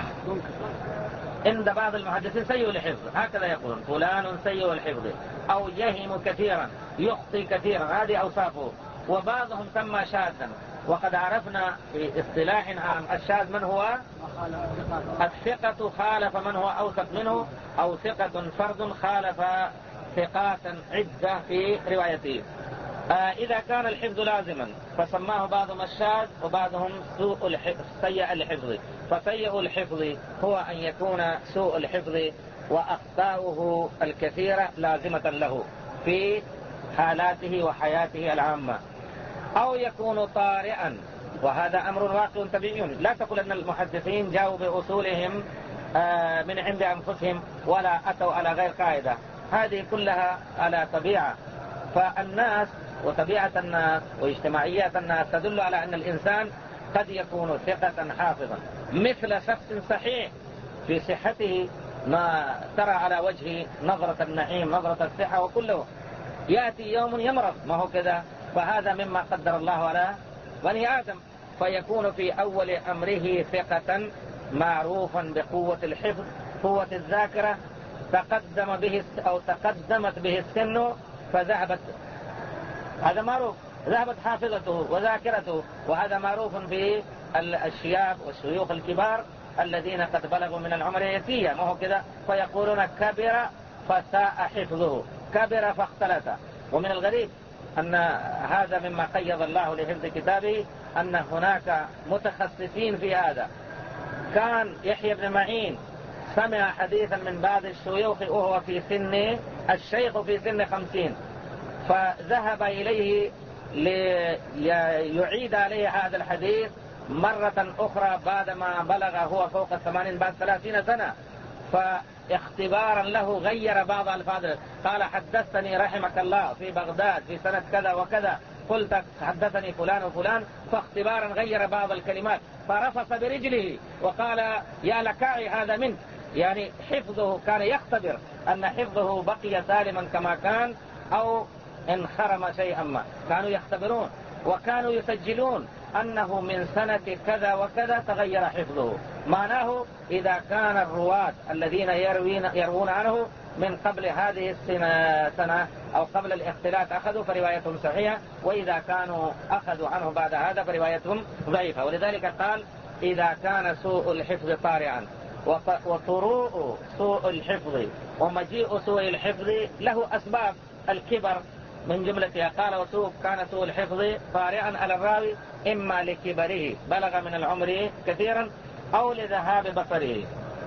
عند بعض المحدثين سيء الحفظ، هكذا يقولون فلان سيء الحفظ، أو يهم كثيرا، يخطي كثيرا، هذه أوصافه. وبعضهم سمى شاذا. وقد عرفنا في اصطلاح عام الشاذ من هو؟ الثقة خالف من هو أوثق منه، أو ثقة فرد خالف ثقات عدة في روايته. آه إذا كان الحفظ لازما فسماه بعضهم الشاذ وبعضهم سوء الحفظ سيء الحفظ. فسيء الحفظ هو أن يكون سوء الحفظ وأخطاؤه الكثيرة لازمة له في حالاته وحياته العامة، أو يكون طارئا، وهذا أمر واقع طبيعي. لا تقل أن المحدثين جاءوا بأصولهم من عند أنفسهم ولا أتوا على غير قاعدة، هذه كلها على طبيعة. فالناس وطبيعة الناس واجتماعيات الناس تدل على أن الإنسان قد يكون ثقة حافظا، مثل شخص صحيح في صحته ما ترى على وجهه نظرة النعيم، نظرة الصحة وكله، يأتي يوم يمرض، ما هو كذا؟ فهذا مما قدر الله على بني آدم. فيكون في أول أمره ثقة معروفا بقوة الحفظ، قوة الذاكرة، تقدم به أو تقدمت به السن فذهبت، هذا معروف، ذهبت حافظته وذاكرته. وهذا معروف في الشياب والشيوخ الكبار الذين قد بلغوا من العمر يتية، ما هو كذا؟ فيقولون كبر فساء حفظه، كبر فاختلط. ومن الغريب أن هذا مما قيض الله لحفظ كتابه، أن هناك متخصصين في هذا. كان يحيى بن معين سمع حديثا من بعض الشيوخ وهو في سن الشيخ في سن خمسين، فذهب إليه ليعيد عليه هذا الحديث مرة أخرى بعدما بلغ هو فوق الثمانين بعد ثلاثين سنة، فاختبارا له غير بعض الفاظ. قال حدثني رحمك الله في بغداد في سنة كذا وكذا، قلت حدثني فلان وفلان، فاختبارا غير بعض الكلمات، فرفص برجله وقال يا لكاعي هذا منك. يعني حفظه كان يختبر أن حفظه بقي سالما كما كان أو انخرم شيئا ما، كانوا يختبرون وكانوا يسجلون أنه من سنة كذا وكذا تغير حفظه. معناه إذا كان الرواة الذين يروين يروون عنه من قبل هذه السنة سنة أو قبل الاختلاط أخذوا فروايتهم صحيحة، وإذا كانوا أخذوا عنه بعد هذا فروايتهم ضعيفة. ولذلك قال إذا كان سوء الحفظ طارئا، وطروء سوء الحفظ ومجيء سوء الحفظ له أسباب، الكبر من جملتها. قال وسوء كان سوء الحفظ طارئا على الراوي إما لكبره بلغ من العمر كثيرا أو لذهاب بصره.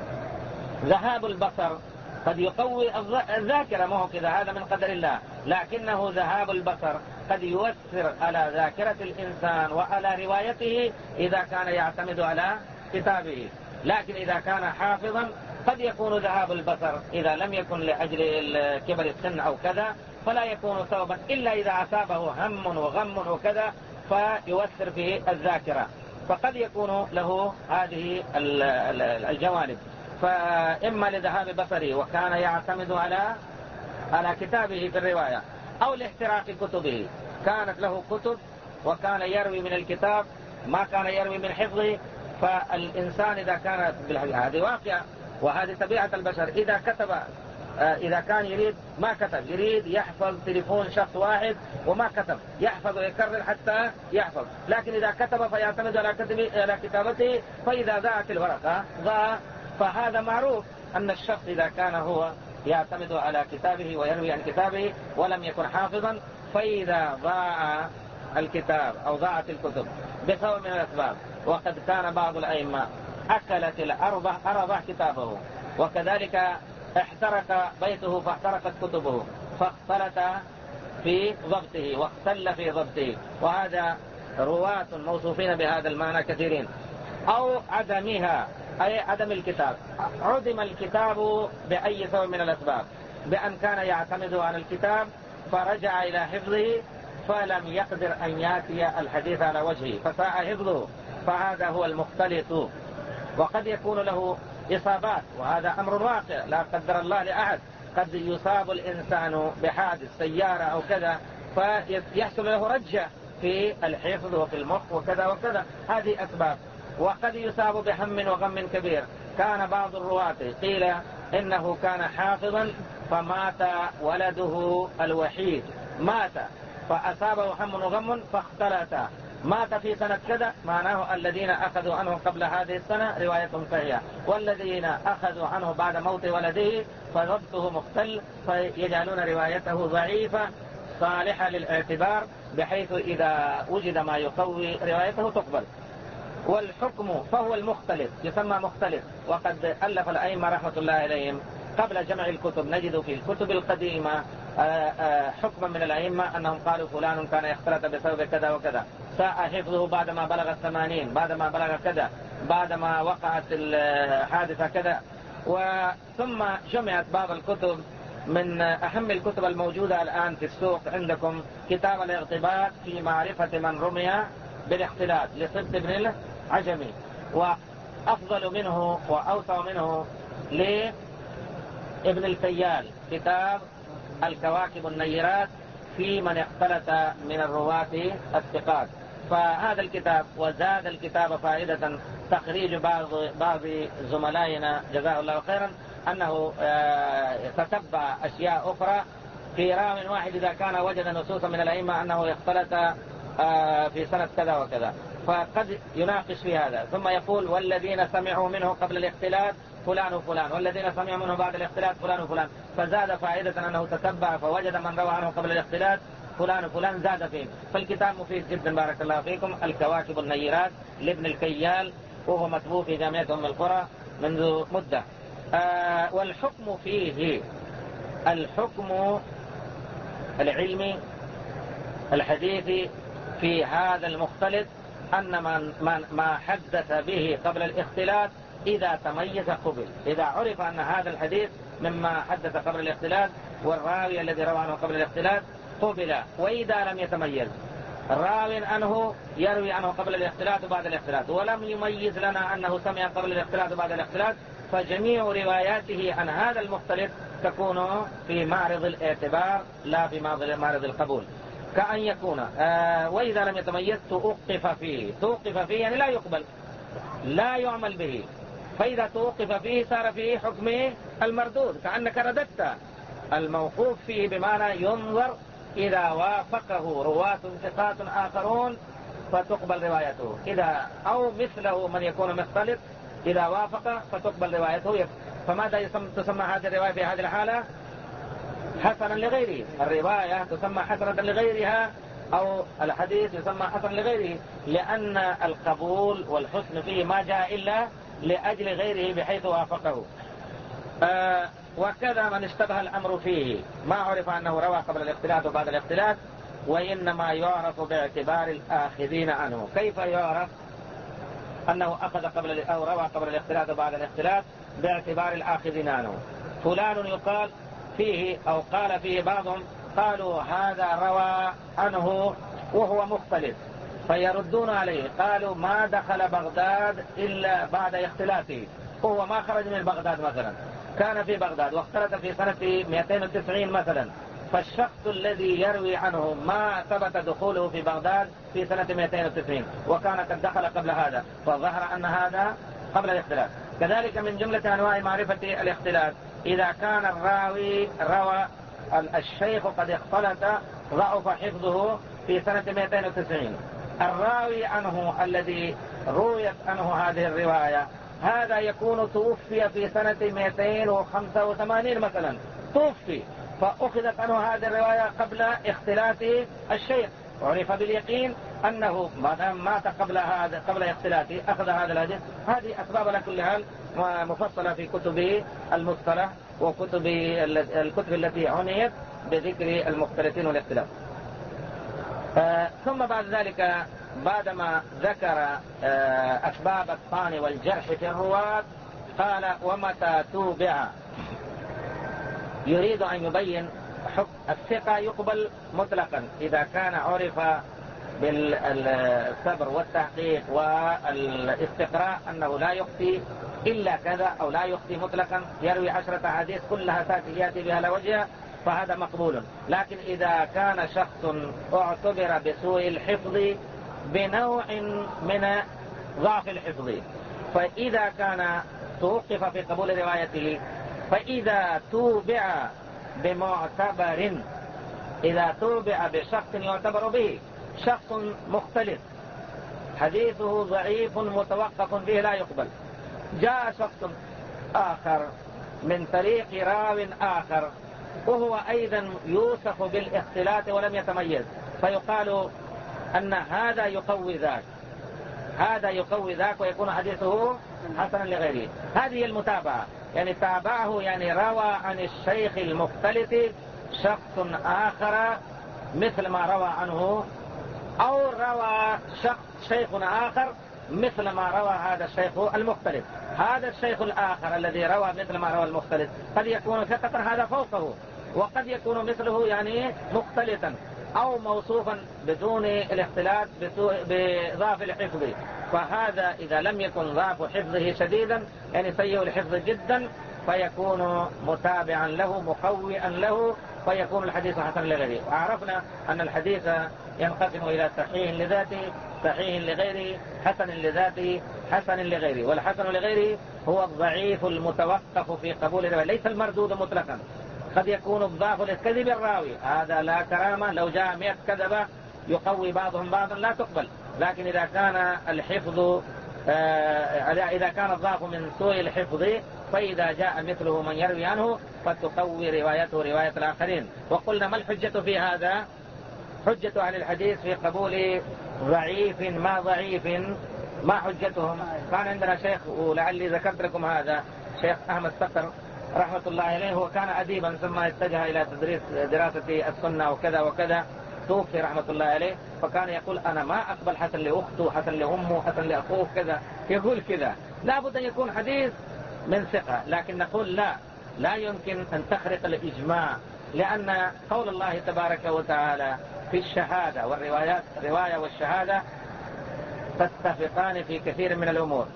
ذهاب البصر قد يقوي الذاكرة، ما هو كذا؟ هذا من قدر الله، لكنه ذهاب البصر قد يؤثر على ذاكرة الإنسان وعلى روايته إذا كان يعتمد على كتابه. لكن إذا كان حافظا قد يكون ذهاب البصر إذا لم يكن لأجل كبر السن أو كذا فلا يكون سببا، إلا إذا أصابه هم وغم وكذا فيؤثر في الذاكرة، فقد يكون له هذه الجوانب. فإما لذهاب بصره وكان يعتمد على على كتابه في الرواية، أو لاحتراق كتبه، كانت له كتب وكان يروي من الكتاب ما كان يروي من حفظه. فالإنسان إذا كان هذه واقعة وهذه طبيعة البشر، إذا كتب إذا كان يريد ما كتب، يريد يحفظ تليفون شخص واحد وما كتب، يحفظ ويكرر حتى يحفظ. لكن إذا كتب فيعتمد على كتابته، فإذا ضاعت الورقة ضاع. فهذا معروف أن الشخص إذا كان هو يعتمد على كتابه ويروي عن كتابه ولم يكن حافظا، فإذا ضاع الكتاب أو ضاعت الكتب بسبب من الأسباب، وقد كان بعض الأئمة أكلت الأرض أرض كتابه، وكذلك احترق بيته فاحترقت كتبه، فاختلط في ضبطه واختل في ضبطه. وهذا رواة موصوفين بهذا المعنى كثيرين. أو عدمها أي عدم الكتاب، عدم الكتاب بأي سبب من الأسباب، بأن كان يعتمد على الكتاب فرجع إلى حفظه فلم يقدر أن يأتي الحديث على وجهه فساء حفظه، فهذا هو المختلط. وقد يكون له إصابات، وهذا أمر واقع لا قدر الله لأحد، قد يصاب الإنسان بحادث سيارة أو كذا فيحصل له رجة في الحفظ وفي المخ وكذا وكذا، هذه أسباب. وقد يصاب بهم وغم كبير. كان بعض الرواة قيل إنه كان حافظا فمات ولده الوحيد، مات فأصابه هم وغم فاختلط، مات في سنة كذا، معناه الذين أخذوا عنه قبل هذه السنة روايتهم صحيحة، والذين أخذوا عنه بعد موت ولده فضبطه مختل، فيجعلون روايته ضعيفة صالحة للاعتبار، بحيث إذا وجد ما يقوي روايته تقبل. والحكم فهو المختلف، يسمى مختلف. وقد ألف الأئمة رحمة الله عليهم قبل جمع الكتب، نجد في الكتب القديمة حكما من الأئمة أنهم قالوا فلان كان يختلط بسبب كذا وكذا، ساء حفظه بعدما بلغ الثمانين، بعدما بلغ كذا، بعدما وقعت الحادثة كذا. وثم جمعت بعض الكتب، من أهم الكتب الموجودة الآن في السوق عندكم كتاب الاغتباط في معرفة من رمي بالاختلاط لصبت بن العجمي، وأفضل منه وأوسع منه لابن الفيال كتاب الكواكب النيرات في من اختلط من الرواة الثقات. فهذا الكتاب وزاد الكتاب فائدة تخريج بعض بعض زملائنا جزاه الله خيرا أنه تتبع أشياء أخرى في راو واحد إذا كان وجد نصوصا من الأئمة أنه اختلط في سنة كذا وكذا، فقد يناقش في هذا ثم يقول والذين سمعوا منه قبل الاختلاط فلان وفلان، والذين سمعوا منه بعد الاختلاط فلان وفلان، فزاد فائدة أنه تتبع فوجد من روى عنه قبل الاختلاط فلان وفلان زاد فيه. فالكتاب مفيد جدا بارك الله فيكم. الكواكب النيرات لابن الكيال، وهو مطبوع في جامعة أم القرى منذ مدة. آه والحكم فيه الحكم العلمي الحديثي في هذا المختلط أن من, من ما حدث به قبل الاختلاط إذا تميز قبل. إذا عرف أن هذا الحديث مما حدث قبل الاختلاط والراوي الذي روى عنه قبل الاختلاط قبل. وإذا لم يتميز راو عنه يروي عنه قبل الاختلاط وبعد الاختلاط ولم يميز لنا أنه سمع قبل الاختلاط وبعد الاختلاط، فجميع رواياته عن هذا المختلط تكون في معرض الاعتبار لا في معرض القبول. كأن يكون آه وإذا لم يتميز توقف فيه. توقف فيه يعني لا يقبل، لا يعمل به. فإذا توقف فيه صار فيه حكم المردود، كأنك رددت الموقوف فيه، بمعنى ينظر إذا وافقه رواة ثقات آخرون فتقبل روايته، إذا أو مثله من يكون مختلط إذا وافق فتقبل روايته. فماذا يسمى تسمى هذه الرواية في هذه الحالة؟ حسنا لغيره. الرواية تسمى حسنة لغيرها أو الحديث يسمى حسن لغيره، لأن القبول والحسن فيه ما جاء إلا لأجل غيره بحيث وافقه. آه وكذا من اشتبه الأمر فيه ما عرف أنه روى قبل الاختلاط وبعد الاختلاط، وإنما يعرف باعتبار الآخذين عنه. كيف يعرف أنه أخذ قبل أو روى قبل الاختلاط وبعد الاختلاط؟ باعتبار الآخذين عنه. فلان يقال فيه أو قال فيه بعضهم قالوا هذا روى عنه وهو مختلط، فيردون عليه قالوا ما دخل بغداد إلا بعد اختلاطه، هو ما خرج من بغداد مثلا، كان في بغداد واختلط في سنة مئتين وتسعين مثلا، فالشخص الذي يروي عنه ما ثبت دخوله في بغداد في سنة مئتين وتسعين وكان قد دخل قبل هذا، فظهر أن هذا قبل الاختلاط. كذلك من جملة أنواع معرفة الاختلاط إذا كان الراوي روى الشيخ قد اختلط ضعف حفظه في سنة مئتين وتسعين، الراوي عنه الذي رويت عنه هذه الرواية هذا يكون توفي في سنة مئتين وخمسة وثمانين مثلا، توفي فأخذت عنه هذه الرواية قبل اختلاط الشيخ، عرف باليقين أنه ما دام مات قبل هذا قبل اختلاطه أخذ هذا الحديث. هذه أسباب على كل حال مفصلة في كتب المصطلح وكتب الكتب التي عنيت بذكر المختلطين والاختلاف. آه ثم بعد ذلك بعدما ذكر آه أسباب الطعن والجرح في الرواة قال ومتى توبع، يريد أن يبين حكم الثقة يقبل مطلقا إذا كان عرف بالصبر والتحقيق والاستقراء أنه لا يخطي إلا كذا أو لا يخطي مطلقا، يروي عشرة حديث كلها تأتي يأتي بها على وجهها، فهذا مقبول. لكن إذا كان شخص اعتبر بسوء الحفظ بنوع من ضعف الحفظ، فإذا كان توقف في قبول روايته، فإذا توبع بمعتبر، إذا توبع بشخص يعتبر به شخص مختلف حديثه ضعيف متوقف فيه لا يقبل، جاء شخص آخر من طريق راو آخر وهو أيضا يوصف بالاختلاط ولم يتميز، فيقال أن هذا يقوي ذاك، هذا يقوي ذاك ويكون حديثه حسنا لغيره. هذه المتابعة، يعني تابعه يعني روى عن الشيخ المختلط شخص آخر مثل ما روى عنه، أو روى شخص شيخ آخر مثل ما روى هذا الشيخ المختلط. هذا الشيخ الآخر الذي روى مثل ما روى المختلط قد يكون ثقة هذا فوقه، وقد يكون مثله يعني مختلطا أو موصوفا بدون الاختلاط بضعف الحفظ، فهذا إذا لم يكن ضعف حفظه شديدا يعني سيء الحفظ جدا فيكون متابعا له مقوئا له فيكون الحديث حسن لغيره. وعرفنا أن الحديث ينقسم إلى صحيح لذاته، صحيح لغيره، حسن لذاته، حسن لغيره. والحسن لغيره هو الضعيف المتوقف في قبول الرواية، ليس المردود مطلقا. قد يكون الضعف لكذب الراوي، هذا لا كرامة، لو جاء مئة كذبة يقوي بعضهم بعضا لا تقبل. لكن إذا كان الحفظ إذا كان الضعف من سوء الحفظ، فإذا جاء مثله من يروي عنه فتقوي روايته رواية الآخرين. وقلنا ما الحجة في هذا؟ حجة أهل الحديث في قبول ضعيف ما ضعيف، ما حجتهم؟ كان عندنا شيخ، ولعلي ذكرت لكم هذا، شيخ أحمد صقر رحمة الله عليه، هو كان أديبا ثم اتجه إلى تدريس دراسة السنة وكذا وكذا، توفي رحمة الله عليه. فكان يقول أنا ما أقبل حسن لأخته، حسن لأمه، حسن لأخوه كذا، يقول كذا. لا بد أن يكون حديث من ثقة. لكن نقول لا، لا يمكن أن تخرق الإجماع، لأن قول الله تبارك وتعالى في الشهادة والروايات، الرواية والشهادة تتفقان في كثير من الأمور.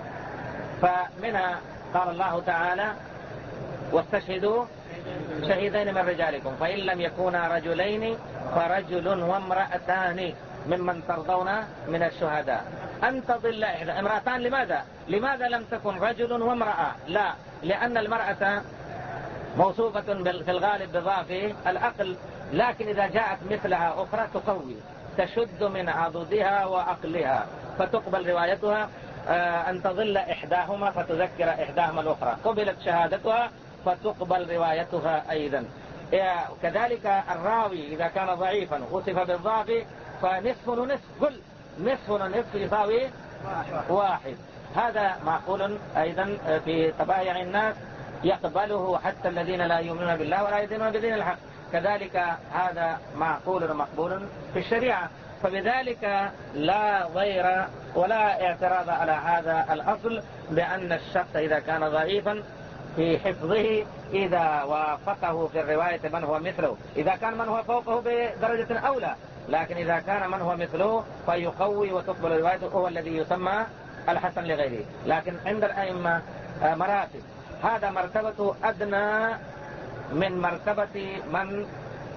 فمنها قال الله تعالى واستشهدوا شهيدين من رجالكم فإن لم يكونا رجلين فرجل وامرأتان ممن ترضون من الشهداء أن تضل إحدى امرأتان. لماذا؟ لماذا لم تكن رجل وامرأة؟ لا، لأن المرأة موصوفة في الغالب بضعف العقل، لكن إذا جاءت مثلها أخرى تقوي، تشد من عضدها وعقلها، فتقبل روايتها. أن تضل إحداهما فتذكر إحداهما الأخرى، قبلت شهادتها فتقبل روايتها أيضا. كذلك الراوي إذا كان ضعيفا وصف بالضعف فنصف ونصف، كل نصف ونصف يساوي واحد. هذا معقول أيضا في طبائع الناس، يقبله حتى الذين لا يؤمنون بالله ولا يدينون بدين الحق. كذلك هذا معقول ومقبول في الشريعة. فبذلك لا ضير ولا اعتراض على هذا الأصل، بأن الشخص إذا كان ضعيفا في حفظه إذا وافقه في الرواية من هو مثله، إذا كان من هو فوقه بدرجة أولى، لكن إذا كان من هو مثله فيقوي وتقبل روايته، هو الذي يسمى الحسن لغيره. لكن عند الأئمة مراتب، هذا مرتبة أدنى من مرتبة من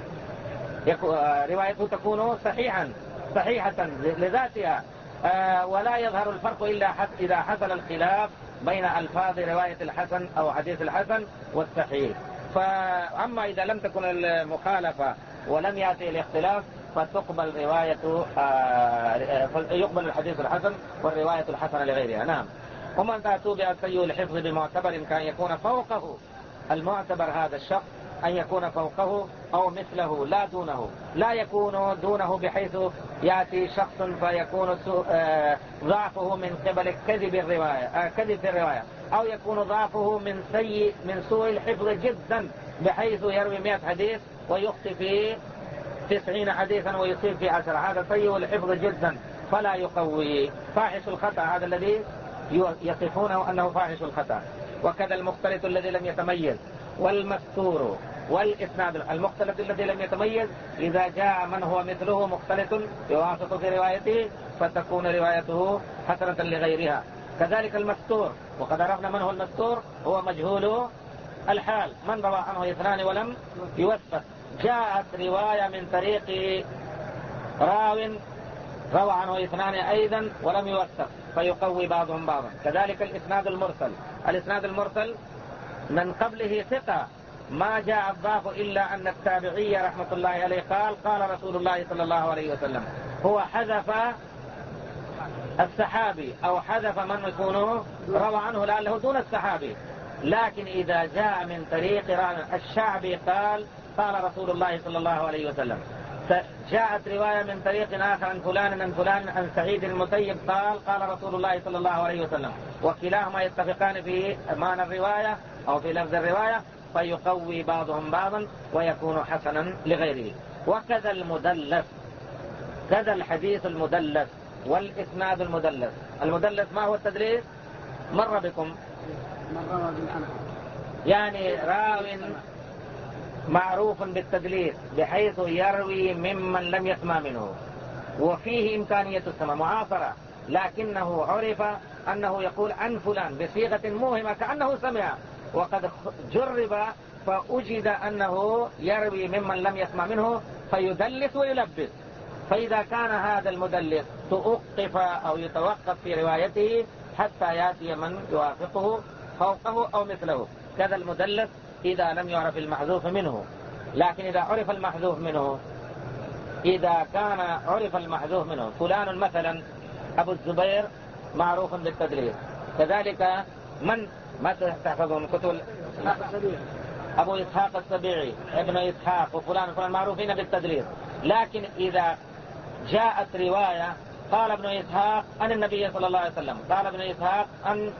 روايته تكون صحيحا صحيحة لذاتها، ولا يظهر الفرق إلا إذا حصل الخلاف بين ألفاظ رواية الحسن أو حديث الحسن والصحيح. فأما إذا لم تكن المخالفة ولم يأتي الاختلاف فتقبل رواية يقبل الحديث الحسن والرواية الحسنة لغيرها. نعم. ومن تأتوا بأسيء الحفظ بمعتبر كان يكون فوقه، المعتبر هذا الشخص أن يكون فوقه أو مثله لا دونه، لا يكون دونه بحيث يأتي شخص فيكون ضعفه من قبل كذب الرواية كذب في الرواية، أو يكون ضعفه من سيء من سوء الحفظ جدا بحيث يروي مئة حديث ويخطئ في تسعين حديثا ويصيب في عشرة، هذا سيء الحفظ جدا فلا يقوي. فاحش الخطأ هذا الذي يصفونه أنه فاحش الخطأ. وكذا المختلط الذي لم يتميز، والمستور، والإسناد. المختلط الذي لم يتميز إذا جاء من هو مثله مختلط يوافق في روايته فتكون روايته حسنة لغيرها. كذلك المستور، وقد عرفنا من هو المستور، هو مجهول الحال، من روى عنه اثنان ولم يوثق. جاءت رواية من طريق راو روى عنه اثنان أيضا ولم يوثق فيقوي بعضهم بعضا. كذلك الإسناد المرسل، الإسناد المرسل من قبله ثقة ما جاء الضعف إلا أن التابعي رحمة الله عليه قال قال رسول الله صلى الله عليه وسلم، هو حذف الصحابي أو حذف من يكون روى عنه لعله دون الصحابي. لكن إذا جاء من طريق الشعبي قال قال رسول الله صلى الله عليه وسلم، جاءت رواية من طريق آخر عن فلان عن فلان عن سعيد المسيب قال قال رسول الله صلى الله عليه وسلم، وكلاهما يتفقان في معنى الرواية أو في لفظ الرواية فيقوي بعضهم بعضا ويكون حسنا لغيره. وكذا المدلس، كذا الحديث المدلس والإسناد المدلس. المدلس ما هو التدليس؟ مر بكم، يعني راو معروف بالتدليس بحيث يروي ممن لم يسمع منه وفيه إمكانية السماع معاصرة، لكنه عرف أنه يقول عن فلان بصيغة موهمة كأنه سمع، وقد جرب فأجد أنه يروي ممن لم يسمع منه فيدلس ويلبس، فإذا كان هذا المدلس توقف أو يتوقف في روايته حتى يأتي من يوافقه فوقه أو مثله. كذا المدلس إذا لم يعرف المحذوف منه. لكن إذا عرف المحذوف منه، إذا كان عرف المحذوف منه، فلان مثلا أبو الزبير معروف بالتدليس، كذلك من ما تحفظون كتب أبو إسحاق السبيعي ابن إسحاق وفلان وفلان معروفين بالتدليس، لكن إذا جاءت رواية قال ابن إسحاق عن النبي صلى الله عليه وسلم، قال ابن إسحاق عن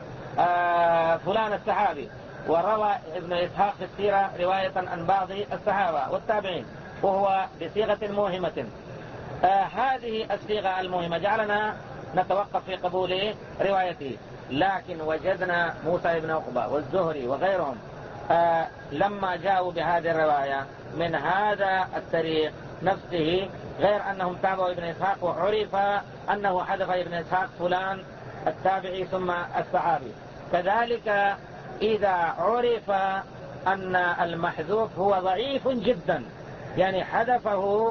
آه فلان الصحابي، وروى ابن إسحاق في السيرة رواية عن بعض الصحابة والتابعين وهو بصيغة موهمة، آه هذه الصيغة الموهمة جعلنا نتوقف في قبول روايته. لكن وجدنا موسى بن عقبة والزهري وغيرهم آه لما جاءوا بهذه الرواية من هذا الطريق نفسه، غير أنهم تابعوا ابن إسحاق وعرف أنه حذف ابن إسحاق فلان التابعي ثم الصحابي. كذلك إذا عرف أن المحذوف هو ضعيف جدا، يعني حذفه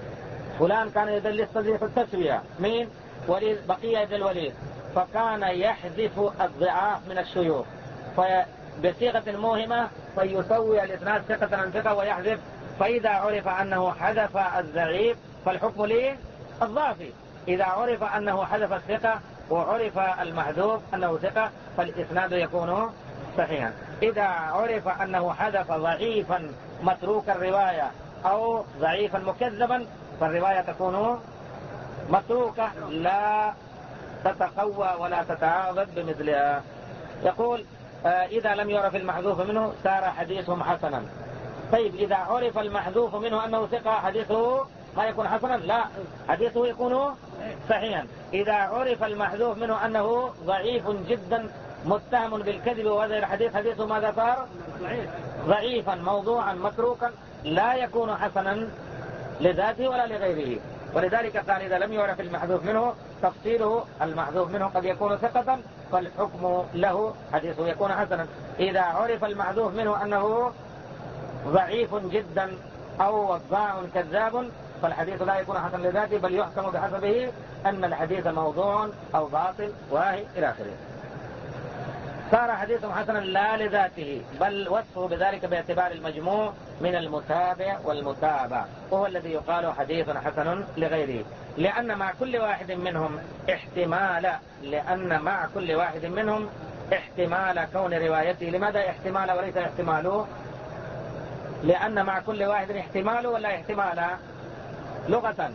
فلان كان يدلس تدليس التسوية من وليد بقية بن الوليد، فكان يحذف الضعاف من الشيوخ بصيغة موهمة فيسوي الاثنان ثقة عن ثقة ويحذف، فإذا عرف أنه حذف الضعيف فالحكم ليه الضعفي. إذا عرف أنه حذف الثقة وعرف المحذوف أنه ثقة فالإسناد يكون صحيحا. إذا عرف أنه حذف ضعيفا متروك الرواية أو ضعيفا مكذبا فالرواية تكون متروكة لا تتقوى ولا تتعاضد بمثلها. يقول آه إذا لم يعرف المحذوف منه صار حديثهم حسنا. طيب إذا عرف المحذوف منه أنه ثقة حديثه ما يكون حسنا؟ لا، حديثه يكون صحيحا. إذا عرف المحذوف منه أنه ضعيف جدا متهم بالكذب وهذا الحديث حديثه ماذا صار؟ ضعيفا موضوعا متروكا لا يكون حسنا لذاته ولا لغيره. ولذلك قال إذا لم يعرف المحذوف منه تفصيله المحذوف منه قد يكون ثقة فالحكم له حديثه يكون حسنا. إذا عرف المحذوف منه أنه ضعيف جدا أو وضاع كذاب فالحديث لا يكون حسنا لذاته بل يحكم بحسبه أن الحديث موضوع أو باطل وهي إلى آخره. صار حديث حسنا لا لذاته بل وصفه بذلك باعتبار المجموع من المتابع والمتابع، وهو الذي يقال حديث حسن لغيره، لأن مع كل واحد منهم احتمال لأن مع كل واحد منهم احتمال كون روايته. لماذا احتمال وليس احتماله؟ لأن مع كل واحد احتمال ولا احتمال لغة؟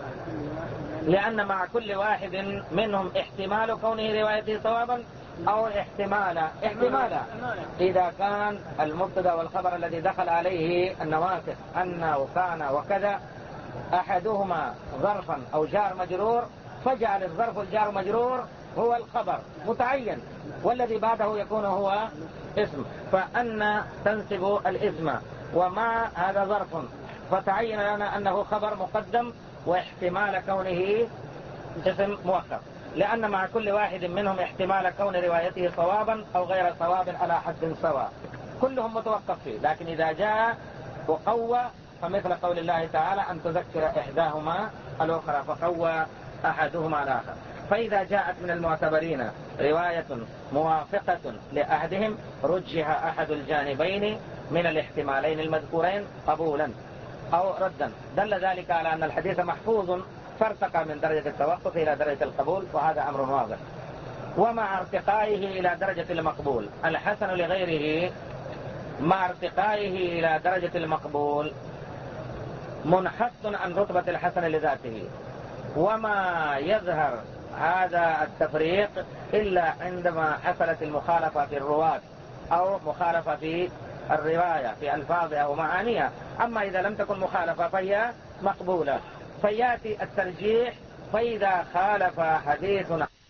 لأن مع كل واحد منهم احتمال كونه روايته صوابا أو احتمال احتمال إذا كان المبتدا والخبر الذي دخل عليه النواسخ أن وكان وكذا أحدهما ظرفا أو جار مجرور فجعل الظرف الجار مجرور هو الخبر متعين والذي بعده يكون هو اسم، فأن تنسب الاسم ومع هذا ظرف فتعين لنا أنه خبر مقدم واحتمال كونه اسم مؤخر، لأن مع كل واحد منهم احتمال كون روايته صوابا أو غير صواب على حد سواء كلهم متوقف فيه. لكن إذا جاء وقوى فمثل قول الله تعالى أن تذكر إحداهما الأخرى فقوى أحدهما الآخر. فإذا جاءت من المعتبرين رواية موافقة لأحدهم رجح أحد الجانبين من الاحتمالين المذكورين قبولا أو ردا، دل ذلك على أن الحديث محفوظ فارتقى من درجة التوقف إلى درجة القبول، وهذا أمر واضح. ومع ارتقائه إلى درجة المقبول الحسن لغيره مع ارتقائه إلى درجة المقبول منحط عن رتبة الحسن لذاته، وما يظهر هذا التفريق إلا عندما حصلت المخالفة في الرواة أو مخالفة في الرواية في ألفاظها أو معانيها. أما إذا لم تكن مخالفة فهي مقبولة، فيأتي الترجيح فإذا خالف حديث